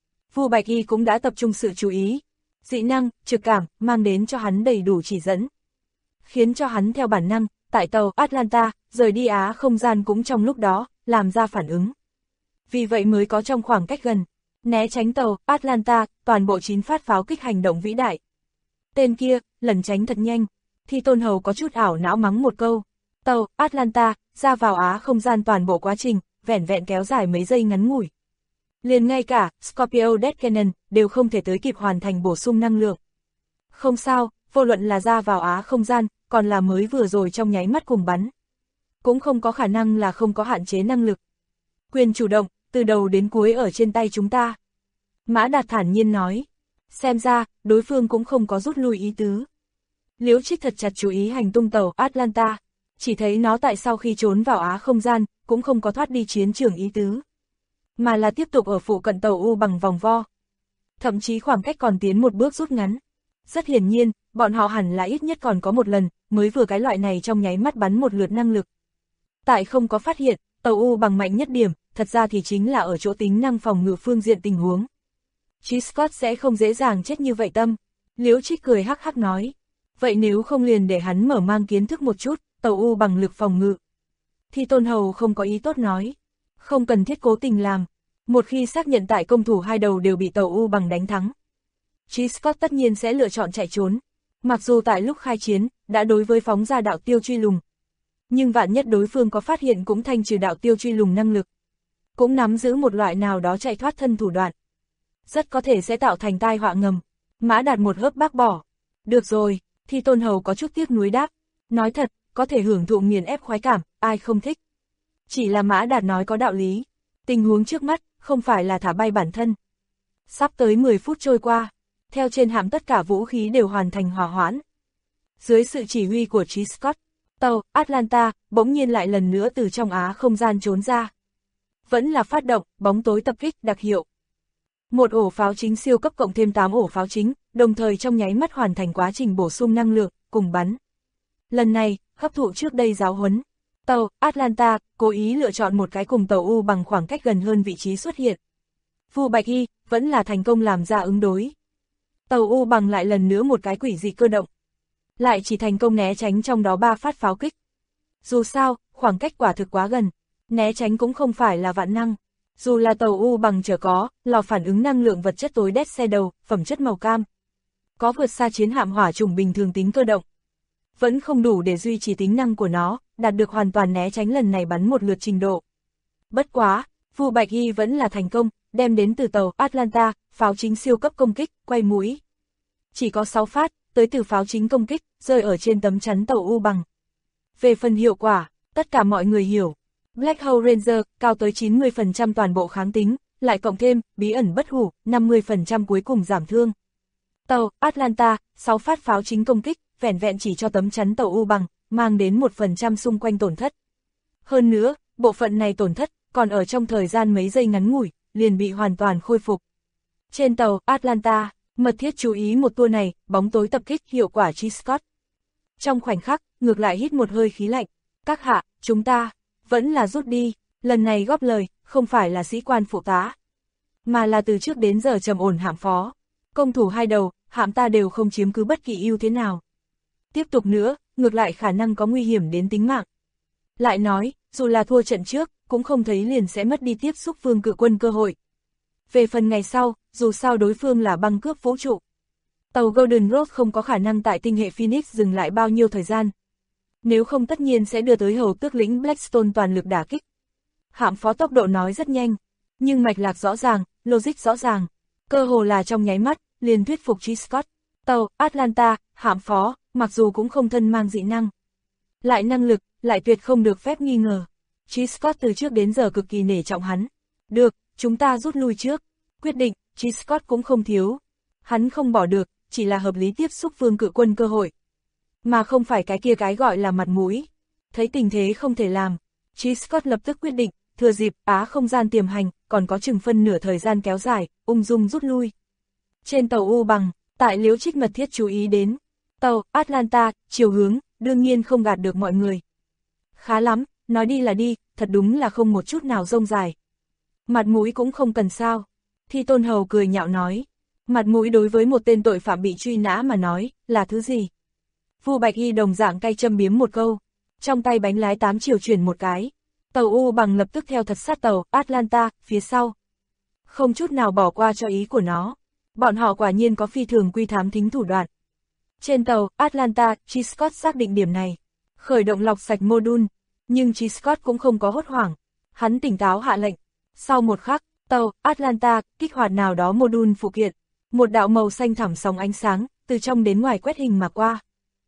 Vu Bạch Y cũng đã tập trung sự chú ý. Dị năng, trực cảm, mang đến cho hắn đầy đủ chỉ dẫn. Khiến cho hắn theo bản năng, tại tàu Atlanta, rời đi Á không gian cũng trong lúc đó, làm ra phản ứng. Vì vậy mới có trong khoảng cách gần, né tránh tàu Atlanta, toàn bộ 9 phát pháo kích hành động vĩ đại. Tên kia, lẩn tránh thật nhanh, Thi Tôn Hầu có chút ảo não mắng một câu. Tàu Atlanta, ra vào Á không gian toàn bộ quá trình, vẻn vẹn kéo dài mấy giây ngắn ngủi. Liền ngay cả Scorpio Death Cannon đều không thể tới kịp hoàn thành bổ sung năng lượng. Không sao, vô luận là ra vào Á không gian, còn là mới vừa rồi trong nháy mắt cùng bắn. Cũng không có khả năng là không có hạn chế năng lực. Quyền chủ động, từ đầu đến cuối ở trên tay chúng ta. Mã Đạt thản nhiên nói. Xem ra, đối phương cũng không có rút lui ý tứ. Liễu Trích thật chặt chú ý hành tung tàu Atlanta. Chỉ thấy nó tại sau khi trốn vào Á không gian, cũng không có thoát đi chiến trường ý tứ. Mà là tiếp tục ở phụ cận tàu U bằng vòng vo. Thậm chí khoảng cách còn tiến một bước rút ngắn. Rất hiển nhiên, bọn họ hẳn là ít nhất còn có một lần, mới vừa cái loại này trong nháy mắt bắn một lượt năng lực. Tại không có phát hiện, tàu U bằng mạnh nhất điểm, thật ra thì chính là ở chỗ tính năng phòng ngự phương diện tình huống. Chí Scott sẽ không dễ dàng chết như vậy tâm. Liễu Trích cười hắc hắc nói. Vậy nếu không liền để hắn mở mang kiến thức một chút, tàu U bằng lực phòng ngự. Thì Tôn Hầu không có ý tốt nói. Không cần thiết cố tình làm. Một khi xác nhận tại công thủ hai đầu đều bị tàu U bằng đánh thắng, Chí Scott tất nhiên sẽ lựa chọn chạy trốn. Mặc dù tại lúc khai chiến, đã đối với phóng ra đạo tiêu truy lùng. Nhưng vạn nhất đối phương có phát hiện cũng thanh trừ đạo tiêu truy lùng năng lực. Cũng nắm giữ một loại nào đó chạy thoát thân thủ đoạn. Rất có thể sẽ tạo thành tai họa ngầm. Mã Đạt một hớp bác bỏ. Được rồi, Thi Tôn Hầu có chút tiếc nuối đáp. Nói thật, có thể hưởng thụ nghiền ép khoái cảm, ai không thích. Chỉ là Mã Đạt nói có đạo lý. Tình huống trước mắt, không phải là thả bay bản thân. Sắp tới 10 phút trôi qua, theo trên hạm tất cả vũ khí đều hoàn thành hòa hoãn. Dưới sự chỉ huy của Chí Scott, tàu Atlanta bỗng nhiên lại lần nữa từ trong Á không gian trốn ra. Vẫn là phát động, bóng tối tập kích đặc hiệu. Một ổ pháo chính siêu cấp cộng thêm 8 ổ pháo chính, đồng thời trong nháy mắt hoàn thành quá trình bổ sung năng lượng, cùng bắn. Lần này, hấp thụ trước đây giáo huấn. Tàu Atlanta cố ý lựa chọn một cái cùng tàu U bằng khoảng cách gần hơn vị trí xuất hiện. Vu Bạch Y vẫn là thành công làm ra ứng đối. Tàu U bằng lại lần nữa một cái quỷ dị cơ động. Lại chỉ thành công né tránh trong đó 3 phát pháo kích. Dù sao, khoảng cách quả thực quá gần, né tránh cũng không phải là vạn năng. Dù là tàu U bằng chở có, lò phản ứng năng lượng vật chất tối đét xe đầu, phẩm chất màu cam. Có vượt xa chiến hạm hỏa chủng bình thường tính cơ động. Vẫn không đủ để duy trì tính năng của nó, đạt được hoàn toàn né tránh lần này bắn một lượt trình độ. Bất quá, Vu Bạch Y vẫn là thành công, đem đến từ tàu Atlanta, pháo chính siêu cấp công kích, quay mũi. Chỉ có 6 phát, tới từ pháo chính công kích, rơi ở trên tấm chắn tàu U bằng. Về phần hiệu quả, tất cả mọi người hiểu. Black Hole Ranger, cao tới 90% toàn bộ kháng tính, lại cộng thêm, bí ẩn bất hủ, 50% cuối cùng giảm thương. Tàu Atlanta, 6 phát pháo chính công kích, vẻn vẹn chỉ cho tấm chắn tàu U bằng, mang đến 1% xung quanh tổn thất. Hơn nữa, bộ phận này tổn thất, còn ở trong thời gian mấy giây ngắn ngủi, liền bị hoàn toàn khôi phục. Trên tàu Atlanta, mật thiết chú ý một tour này, bóng tối tập kích hiệu quả Chí Scott. Trong khoảnh khắc, ngược lại hít một hơi khí lạnh. Các hạ, chúng ta, vẫn là rút đi, lần này góp lời, không phải là sĩ quan phụ tá, mà là từ trước đến giờ trầm ổn hạm phó. Công thủ hai đầu, hạm ta đều không chiếm cứ bất kỳ ưu thế nào. Tiếp tục nữa, ngược lại khả năng có nguy hiểm đến tính mạng. Lại nói, dù là thua trận trước, cũng không thấy liền sẽ mất đi tiếp xúc Vương Cự Quân cơ hội. Về phần ngày sau, dù sao đối phương là băng cướp vũ trụ. Tàu Golden Rose không có khả năng tại tinh hệ Phoenix dừng lại bao nhiêu thời gian. Nếu không tất nhiên sẽ đưa tới hầu tước lĩnh Blackstone toàn lực đả kích. Hạm phó tốc độ nói rất nhanh, nhưng mạch lạc rõ ràng, logic rõ ràng. Cơ hồ là trong nháy mắt, liền thuyết phục Chí Scott. Tàu Atlanta, hạm phó, mặc dù cũng không thân mang dị năng. Lại năng lực, lại tuyệt không được phép nghi ngờ. Chí Scott từ trước đến giờ cực kỳ nể trọng hắn. Được, chúng ta rút lui trước. Quyết định, Chí Scott cũng không thiếu. Hắn không bỏ được, chỉ là hợp lý tiếp xúc Vương Cự Quân cơ hội. Mà không phải cái kia cái gọi là mặt mũi. Thấy tình thế không thể làm, Chí Scott lập tức quyết định, thừa dịp Á không gian tiềm hành, còn có chừng phân nửa thời gian kéo dài, ung dung rút lui. Trên tàu U Bằng, tại Liễu Trích mật thiết chú ý đến. Tàu Atlanta, chiều hướng, đương nhiên không gạt được mọi người. Khá lắm, nói đi là đi, thật đúng là không một chút nào rông dài. Mặt mũi cũng không cần sao. Thi Tôn Hầu cười nhạo nói. Mặt mũi đối với một tên tội phạm bị truy nã mà nói, là thứ gì? Vu Bạch Y đồng dạng cay châm biếm một câu. Trong tay bánh lái 8 chiều chuyển một cái. Tàu U Bằng lập tức theo thật sát tàu Atlanta, phía sau. Không chút nào bỏ qua cho ý của nó. Bọn họ quả nhiên có phi thường quy thám thính thủ đoạn. Trên tàu Atlanta, Chí Scott xác định điểm này. Khởi động lọc sạch mô-đun. Nhưng Chí Scott cũng không có hốt hoảng. Hắn tỉnh táo hạ lệnh. Sau một khắc, tàu Atlanta kích hoạt nào đó mô-đun phụ kiện. Một đạo màu xanh thẳm sóng ánh sáng, từ trong đến ngoài quét hình mà qua.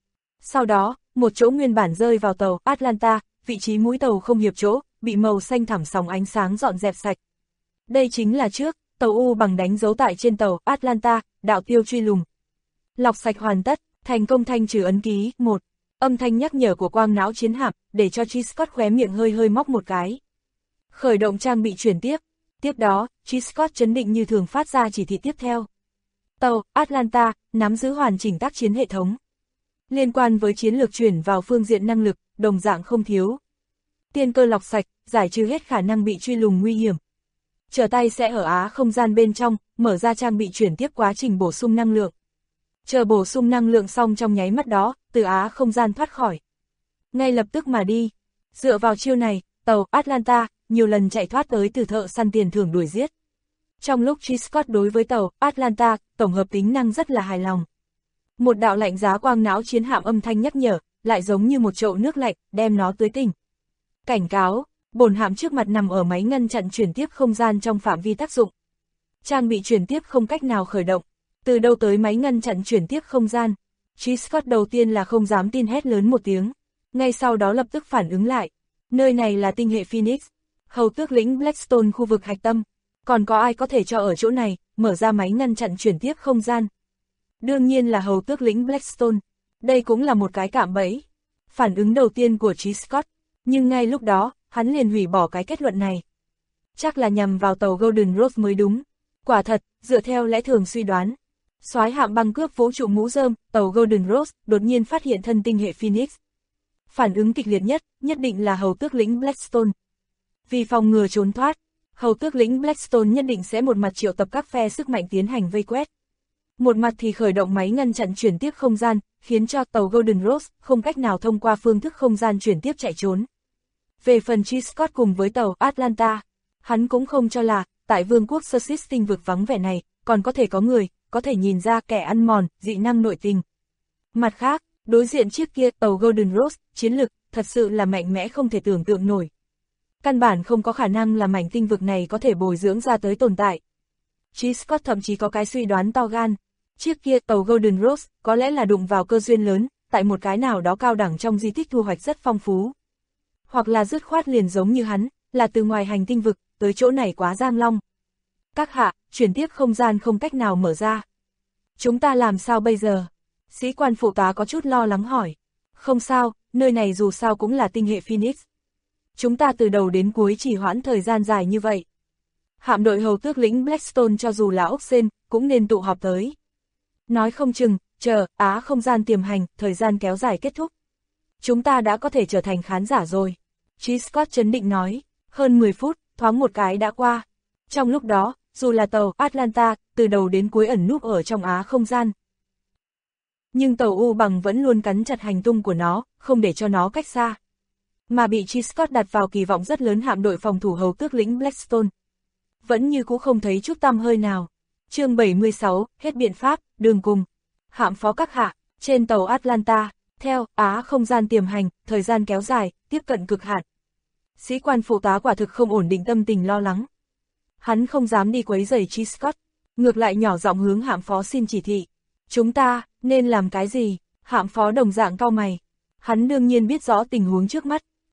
Sau đó, một chỗ nguyên bản rơi vào tàu Atlanta, vị trí mũi tàu không hiệp chỗ, bị màu xanh thẳm sóng ánh sáng dọn dẹp sạch. Đây chính là trước, tàu U Bằng đánh dấu tại trên tàu Atlanta, đạo tiêu truy lùng. Lọc sạch hoàn tất, thành công thanh trừ ấn ký, 1. Âm thanh nhắc nhở của quang não chiến hạm, để cho Chí Scott khóe miệng hơi hơi móc một cái. Khởi động trang bị chuyển tiếp. Tiếp đó, Chí Scott chấn định như thường phát ra chỉ thị tiếp theo. Tàu Atlanta, nắm giữ hoàn chỉnh tác chiến hệ thống. Liên quan với chiến lược chuyển vào phương diện năng lực, đồng dạng không thiếu. Tiên cơ lọc sạch, giải trừ hết khả năng bị truy lùng nguy hiểm. Trở tay sẽ ở Á không gian bên trong, mở ra trang bị chuyển tiếp quá trình bổ sung năng lượng. Chờ bổ sung năng lượng xong trong nháy mắt đó, từ Á không gian thoát khỏi. Ngay lập tức mà đi. Dựa vào chiêu này, tàu Atlanta nhiều lần chạy thoát tới từ thợ săn tiền thưởng đuổi giết. Trong lúc Chí Scott đối với tàu Atlanta, tổng hợp tính năng rất là hài lòng. Một đạo lạnh giá quang não chiến hạm âm thanh nhắc nhở, lại giống như một chậu nước lạnh, đem nó tưới tỉnh. Cảnh cáo, bồn hạm trước mặt nằm ở máy ngăn chặn chuyển tiếp không gian trong phạm vi tác dụng. Trang bị chuyển tiếp không cách nào khởi động. Từ đâu tới máy ngăn chặn chuyển tiếp không gian? Chí Scott đầu tiên là không dám tin, hét lớn một tiếng. Ngay sau đó lập tức phản ứng lại. Nơi này là tinh hệ Phoenix, hầu tước lĩnh Blackstone khu vực hạch tâm. Còn có ai có thể cho ở chỗ này, mở ra máy ngăn chặn chuyển tiếp không gian? Đương nhiên là hầu tước lĩnh Blackstone. Đây cũng là một cái cạm bẫy. Phản ứng đầu tiên của Chí Scott. Nhưng ngay lúc đó, hắn liền hủy bỏ cái kết luận này. Chắc là nhằm vào tàu Golden Rose mới đúng. Quả thật, dựa theo lẽ thường suy đoán. Soái hạm băng cướp vũ trụ mũ rơm, tàu Golden Rose, đột nhiên phát hiện thân tinh hệ Phoenix. Phản ứng kịch liệt nhất định là hầu tước lĩnh Blackstone. Vì phòng ngừa trốn thoát, hầu tước lĩnh Blackstone nhất định sẽ một mặt triệu tập các phe sức mạnh tiến hành vây quét. Một mặt thì khởi động máy ngăn chặn chuyển tiếp không gian, khiến cho tàu Golden Rose không cách nào thông qua phương thức không gian chuyển tiếp chạy trốn. Về phần Chí Scott cùng với tàu Atlanta, hắn cũng không cho là, tại vương quốc Sussex tinh vực vắng vẻ này, còn có thể có người, có thể nhìn ra kẻ ăn mòn, dị năng nội tình. Mặt khác, đối diện chiếc kia tàu Golden Rose, chiến lực, thật sự là mạnh mẽ không thể tưởng tượng nổi. Căn bản không có khả năng là mảnh tinh vực này có thể bồi dưỡng ra tới tồn tại. Chí Scott thậm chí có cái suy đoán to gan. Chiếc kia tàu Golden Rose có lẽ là đụng vào cơ duyên lớn, tại một cái nào đó cao đẳng trong di tích thu hoạch rất phong phú. Hoặc là dứt khoát liền giống như hắn, là từ ngoài hành tinh vực, tới chỗ này quá giang long. Các hạ, chuyển tiếp không gian không cách nào mở ra. Chúng ta làm sao bây giờ? Sĩ quan phụ tá có chút lo lắng hỏi. Không sao, nơi này dù sao cũng là tinh hệ Phoenix. Chúng ta từ đầu đến cuối chỉ hoãn thời gian dài như vậy. Hạm đội hầu tước lĩnh Blackstone cho dù là ốc sên, cũng nên tụ họp tới. Nói không chừng, chờ, Á không gian tiềm hành, thời gian kéo dài kết thúc. Chúng ta đã có thể trở thành khán giả rồi. Chí Scott trấn định nói, hơn 10 phút, thoáng một cái đã qua. Trong lúc đó, dù là tàu Atlanta, từ đầu đến cuối ẩn núp ở trong Á không gian. Nhưng tàu U Bằng vẫn luôn cắn chặt hành tung của nó, không để cho nó cách xa. Mà bị Chí Scott đặt vào kỳ vọng rất lớn hạm đội phòng thủ hầu tước lĩnh Blackstone. Vẫn như cũ không thấy chút tăm hơi nào. Chương 76, hết biện pháp, đường cùng. Hạm phó các hạ, trên tàu Atlanta, theo Á không gian tiềm hành, thời gian kéo dài, tiếp cận cực hạn. Sĩ quan phụ tá quả thực không ổn định tâm tình lo lắng. Hắn không dám đi quấy rầy Chí Scott, ngược lại nhỏ giọng hướng hạm phó xin chỉ thị. Chúng ta, nên làm cái gì? Hạm phó đồng dạng cau mày. Hắn đương nhiên biết rõ tình huống trước mắt.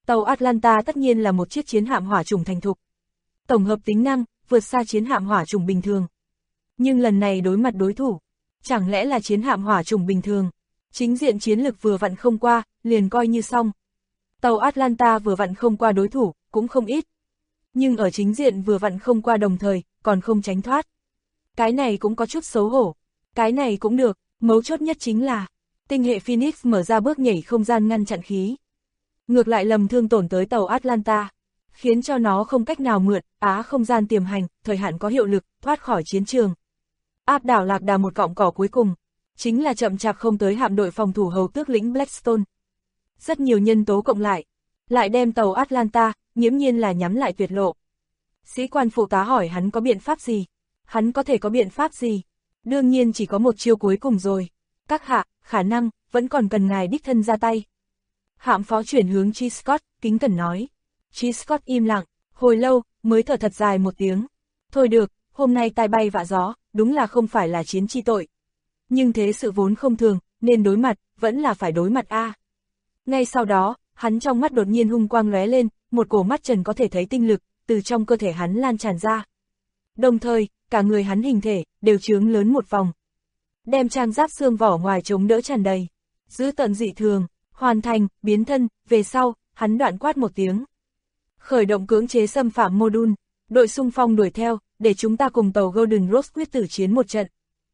Tàu Atlanta tất nhiên là một chiếc chiến hạm hỏa chủng thành thục. Tổng hợp tính năng, vượt xa chiến hạm hỏa chủng bình thường. Nhưng lần này đối mặt đối thủ, chẳng lẽ là chiến hạm hỏa chủng bình thường? Chính diện chiến lực vừa vặn không qua, liền coi như xong. Tàu Atlanta vừa vặn không qua đối thủ, cũng không ít. Nhưng ở chính diện vừa vặn không qua đồng thời, còn không tránh thoát. Cái này cũng có chút xấu hổ. Cái này cũng được, mấu chốt nhất chính là tinh hệ Phoenix mở ra bước nhảy không gian ngăn chặn khí. Ngược lại lầm thương tổn tới tàu Atlanta, khiến cho nó không cách nào mượn không gian tiềm hành, thời hạn có hiệu lực, thoát khỏi chiến trường. Áp đảo lạc đà một cọng cỏ cuối cùng, chính là chậm chạp không tới hạm đội phòng thủ hầu tước lĩnh Blackstone. Rất nhiều nhân tố cộng lại đem tàu Atlanta, nghiễm nhiên là nhắm lại tuyệt lộ. Sĩ quan phụ tá hỏi hắn có biện pháp gì? Hắn có thể có biện pháp gì? Đương nhiên chỉ có một chiêu cuối cùng rồi. Các hạ, khả năng, vẫn còn cần ngài đích thân ra tay. Hạm phó chuyển hướng Chi Scott, kính cẩn nói. Chi Scott im lặng, hồi lâu, mới thở thật dài một tiếng. Thôi được, hôm nay tai bay vạ gió, đúng là không phải là chiến chi tội. Nhưng thế sự vốn không thường, nên đối mặt, vẫn là phải đối mặt a. Ngay sau đó, hắn trong mắt đột nhiên hung quang lóe lên, một cổ mắt trần có thể thấy tinh lực, từ trong cơ thể hắn lan tràn ra. Đồng thời, cả người hắn hình thể, đều chướng lớn một vòng. Đem trang giáp xương vỏ ngoài chống đỡ tràn đầy. Giữ tận dị thường, hoàn thành, biến thân, về sau, hắn đoạn quát một tiếng. Khởi động cưỡng chế xâm phạm mô đun, đội xung phong đuổi theo, để chúng ta cùng tàu Golden Rose quyết tử chiến một trận.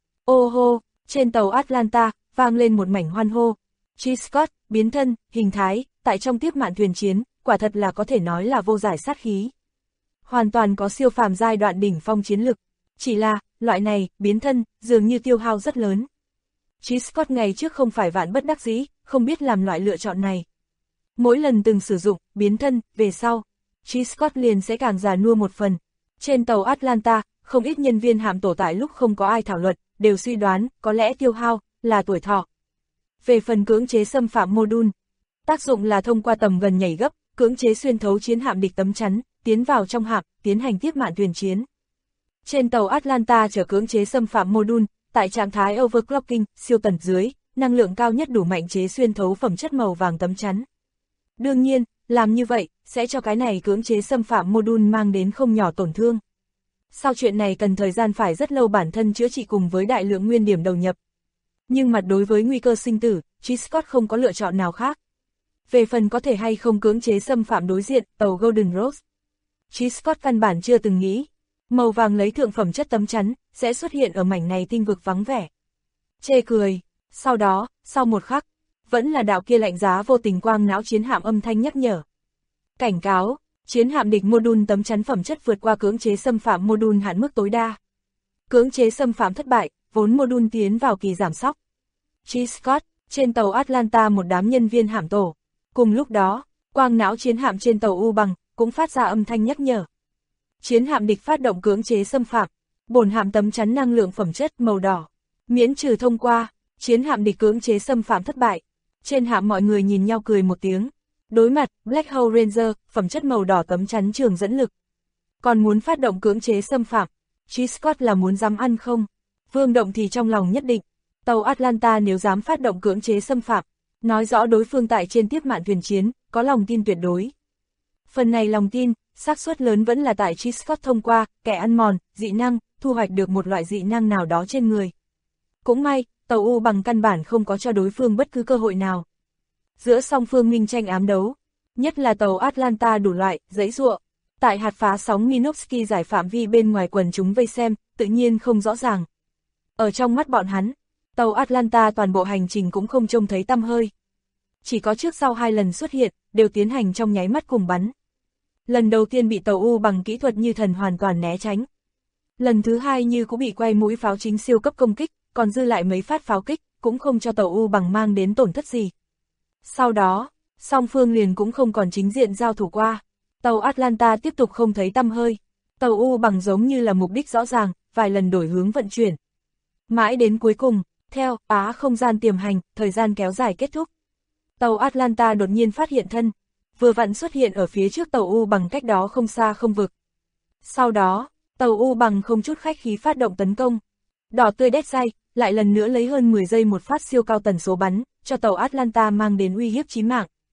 Ô hô, trên tàu Atlanta, vang lên một mảnh hoan hô. Chi Scott, biến thân, hình thái, tại trong tiếp mạn thuyền chiến, quả thật là có thể nói là vô giải sát khí. Hoàn toàn có siêu phàm giai đoạn đỉnh phong chiến lực. Chỉ là, loại này, biến thân, dường như tiêu hao rất lớn. Chi Scott ngày trước không phải vạn bất đắc dĩ, không biết làm loại lựa chọn này. Mỗi lần từng sử dụng, biến thân, về sau, Chi Scott liền sẽ càng già nua một phần. Trên tàu Atlanta, không ít nhân viên hạm tổ tại lúc không có ai thảo luận, đều suy đoán, có lẽ tiêu hao, là tuổi thọ. Về phần cưỡng chế xâm phạm mô đun, tác dụng là thông qua tầm gần nhảy gấp, cưỡng chế xuyên thấu chiến hạm địch tấm chắn, tiến vào trong hạm, tiến hành tiếp mạn thuyền chiến. Trên tàu Atlanta chở cưỡng chế xâm phạm mô đun, tại trạng thái overclocking, siêu tần dưới, năng lượng cao nhất đủ mạnh chế xuyên thấu phẩm chất màu vàng tấm chắn. Đương nhiên, làm như vậy, sẽ cho cái này cưỡng chế xâm phạm mô đun mang đến không nhỏ tổn thương. Sau chuyện này cần thời gian phải rất lâu bản thân chữa trị cùng với đại lượng nguyên điểm đầu nhập. Nhưng mặt đối với nguy cơ sinh tử, Chi Scott không có lựa chọn nào khác. Về phần có thể hay không cưỡng chế xâm phạm đối diện, tàu Golden Rose, Chi Scott căn bản chưa từng nghĩ. Màu vàng lấy thượng phẩm chất tấm chắn, sẽ xuất hiện ở mảnh này tinh vực vắng vẻ. Chê cười, sau đó, sau một khắc, vẫn là đạo kia lạnh giá vô tình quang não chiến hạm âm thanh nhắc nhở. Cảnh cáo, chiến hạm địch mô đun tấm chắn phẩm chất vượt qua cưỡng chế xâm phạm mô đun hạn mức tối đa. Cưỡng chế xâm phạm thất bại, vốn mô đun tiến vào kỳ giảm sóc. Chi Scott, trên tàu Atlanta một đám nhân viên hạm tổ. Cùng lúc đó, quang não chiến hạm trên tàu U bằng, cũng phát ra âm thanh nhắc nhở. Chiến hạm địch phát động cưỡng chế xâm phạm, bổn hạm tấm chắn năng lượng phẩm chất màu đỏ, miễn trừ thông qua, chiến hạm địch cưỡng chế xâm phạm thất bại. Trên hạm mọi người nhìn nhau cười một tiếng. Đối mặt, Black Hole Ranger, phẩm chất màu đỏ tấm chắn trường dẫn lực. Còn muốn phát động cưỡng chế xâm phạm, Chi Scott là muốn dám ăn không? Vương Động thì trong lòng nhất định, tàu Atlanta nếu dám phát động cưỡng chế xâm phạm, nói rõ đối phương tại trên tiếp mạn thuyền chiến, có lòng tin tuyệt đối. Phần này lòng tin, xác suất lớn vẫn là tại Chi Scott thông qua, kẻ ăn mòn, dị năng, thu hoạch được một loại dị năng nào đó trên người. Cũng may, tàu U bằng căn bản không có cho đối phương bất cứ cơ hội nào. Giữa song phương minh tranh ám đấu, nhất là tàu Atlanta đủ loại, giãy giụa. Tại hạt phá sóng Minovsky giải phạm vi bên ngoài quần chúng vây xem, tự nhiên không rõ ràng. Ở trong mắt bọn hắn, tàu Atlanta toàn bộ hành trình cũng không trông thấy tăm hơi. Chỉ có trước sau hai lần xuất hiện, đều tiến hành trong nháy mắt cùng bắn. Lần đầu tiên bị tàu U bằng kỹ thuật như thần hoàn toàn né tránh. Lần thứ hai như cũng bị quay mũi pháo chính siêu cấp công kích, còn dư lại mấy phát pháo kích, cũng không cho tàu U bằng mang đến tổn thất gì. Sau đó, song phương liền cũng không còn chính diện giao thủ qua. Tàu Atlanta tiếp tục không thấy tăm hơi. Tàu U bằng giống như là mục đích rõ ràng, vài lần đổi hướng vận chuyển. Mãi đến cuối cùng, theo không gian tiềm hành, thời gian kéo dài kết thúc. Tàu Atlanta đột nhiên phát hiện thân, vừa vặn xuất hiện ở phía trước tàu U bằng cách đó không xa không vực. Sau đó, tàu U bằng không chút khách khí phát động tấn công. Đỏ tươi đét say, lại lần nữa lấy hơn 10 giây một phát siêu cao tần số bắn, cho tàu Atlanta mang đến uy hiếp chí mạng.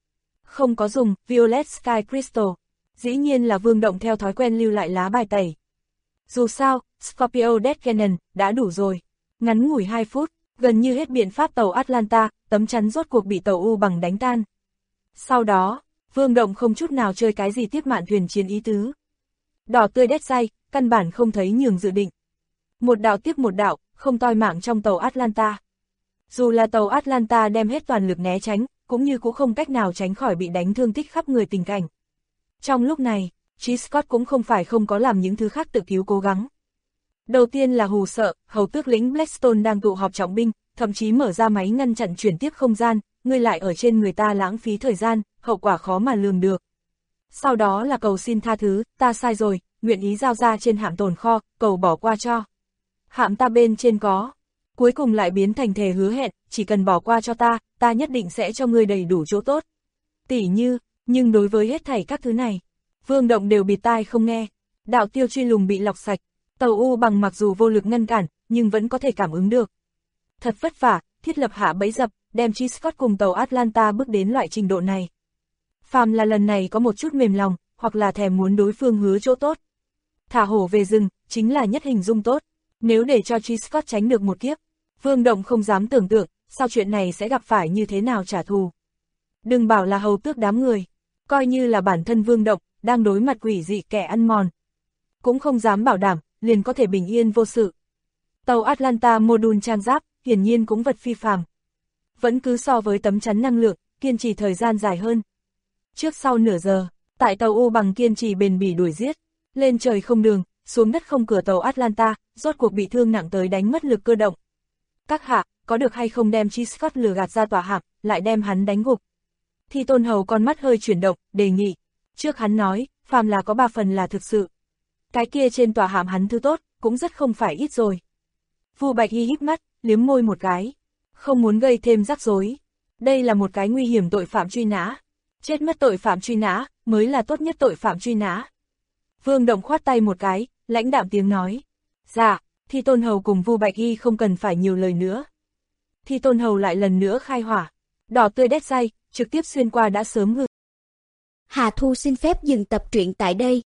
Không có dùng, Violet Sky Crystal. Dĩ nhiên là Vương Động theo thói quen lưu lại lá bài tẩy. Dù sao, Scorpio Death Cannon đã đủ rồi. Ngắn ngủi 2 phút, gần như hết biện pháp tàu Atlanta, tấm chắn rốt cuộc bị tàu U bằng đánh tan. Sau đó, Vương Động không chút nào chơi cái gì tiếp mạn thuyền chiến ý tứ. Đỏ tươi đét say, căn bản không thấy nhường dự định. Một đạo tiếp một đạo, không toi mạng trong tàu Atlanta. Dù là tàu Atlanta đem hết toàn lực né tránh, cũng như cũng không cách nào tránh khỏi bị đánh thương tích khắp người tình cảnh. Trong lúc này, G. Scott cũng không phải không có làm những thứ khác tự cứu cố gắng. Đầu tiên là hù sợ, hầu tước lĩnh Blackstone đang tụ họp trọng binh, thậm chí mở ra máy ngăn chặn chuyển tiếp không gian, ngươi lại ở trên người ta lãng phí thời gian, hậu quả khó mà lường được. Sau đó là cầu xin tha thứ, ta sai rồi, nguyện ý giao ra trên hạm tồn kho, cầu bỏ qua cho. Hạm ta bên trên có. Cuối cùng lại biến thành thề hứa hẹn, chỉ cần bỏ qua cho ta nhất định sẽ cho ngươi đầy đủ chỗ tốt. Tỉ như, nhưng đối với hết thảy các thứ này, Vương Động đều bịt tai không nghe. Đạo tiêu truy lùng bị lọc sạch, tàu U bằng mặc dù vô lực ngăn cản, nhưng vẫn có thể cảm ứng được. Thật vất vả, thiết lập hạ bẫy dập, đem G. Scott cùng tàu Atlanta bước đến loại trình độ này. Phàm là lần này có một chút mềm lòng, hoặc là thèm muốn đối phương hứa chỗ tốt. Thả hổ về rừng, chính là nhất hình dung tốt. Nếu để cho G. Scott tránh được một kiếp, Vương Động không dám tưởng tượng, sau chuyện này sẽ gặp phải như thế nào trả thù. Đừng bảo là hầu tước đám người, coi như là bản thân Vương Động, đang đối mặt quỷ dị kẻ ăn mòn. Cũng không dám bảo đảm, liền có thể bình yên vô sự. Tàu Atlanta Module trang giáp, hiển nhiên cũng vật phi phàm. Vẫn cứ so với tấm chắn năng lượng, kiên trì thời gian dài hơn. Trước sau nửa giờ, tại tàu U bằng kiên trì bền bỉ đuổi giết, lên trời không đường, xuống đất không cửa tàu Atlanta, rốt cuộc bị thương nặng tới đánh mất lực cơ động. Các hạ, có được hay không đem G. Scott lừa gạt ra tòa hạm, lại đem hắn đánh gục. Thi Tôn Hầu con mắt hơi chuyển động, đề nghị. Trước hắn nói, phàm là có 3 phần là thực sự. Cái kia trên tòa hạm hắn thứ tốt, cũng rất không phải ít rồi. Vu Bạch Hy híp mắt, liếm môi một cái. Không muốn gây thêm rắc rối. Đây là một cái nguy hiểm tội phạm truy nã. Chết mất tội phạm truy nã, mới là tốt nhất tội phạm truy nã. Vương Động khoát tay một cái, lãnh đạm tiếng nói. Dạ, Thi Tôn Hầu cùng Vu Bạch Hy không cần phải nhiều lời nữa. Thi Tôn Hầu lại lần nữa khai hỏa. Đỏ tươi đét say, trực tiếp xuyên qua đã sớm hư. Hà Thu xin phép dừng tập truyện tại đây.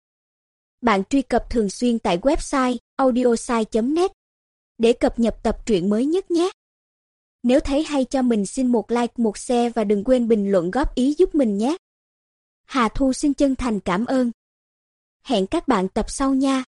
Bạn truy cập thường xuyên tại website audiosai.net để cập nhật tập truyện mới nhất nhé. Nếu thấy hay cho mình xin một like, một share và đừng quên bình luận góp ý giúp mình nhé. Hà Thu xin chân thành cảm ơn. Hẹn các bạn tập sau nha.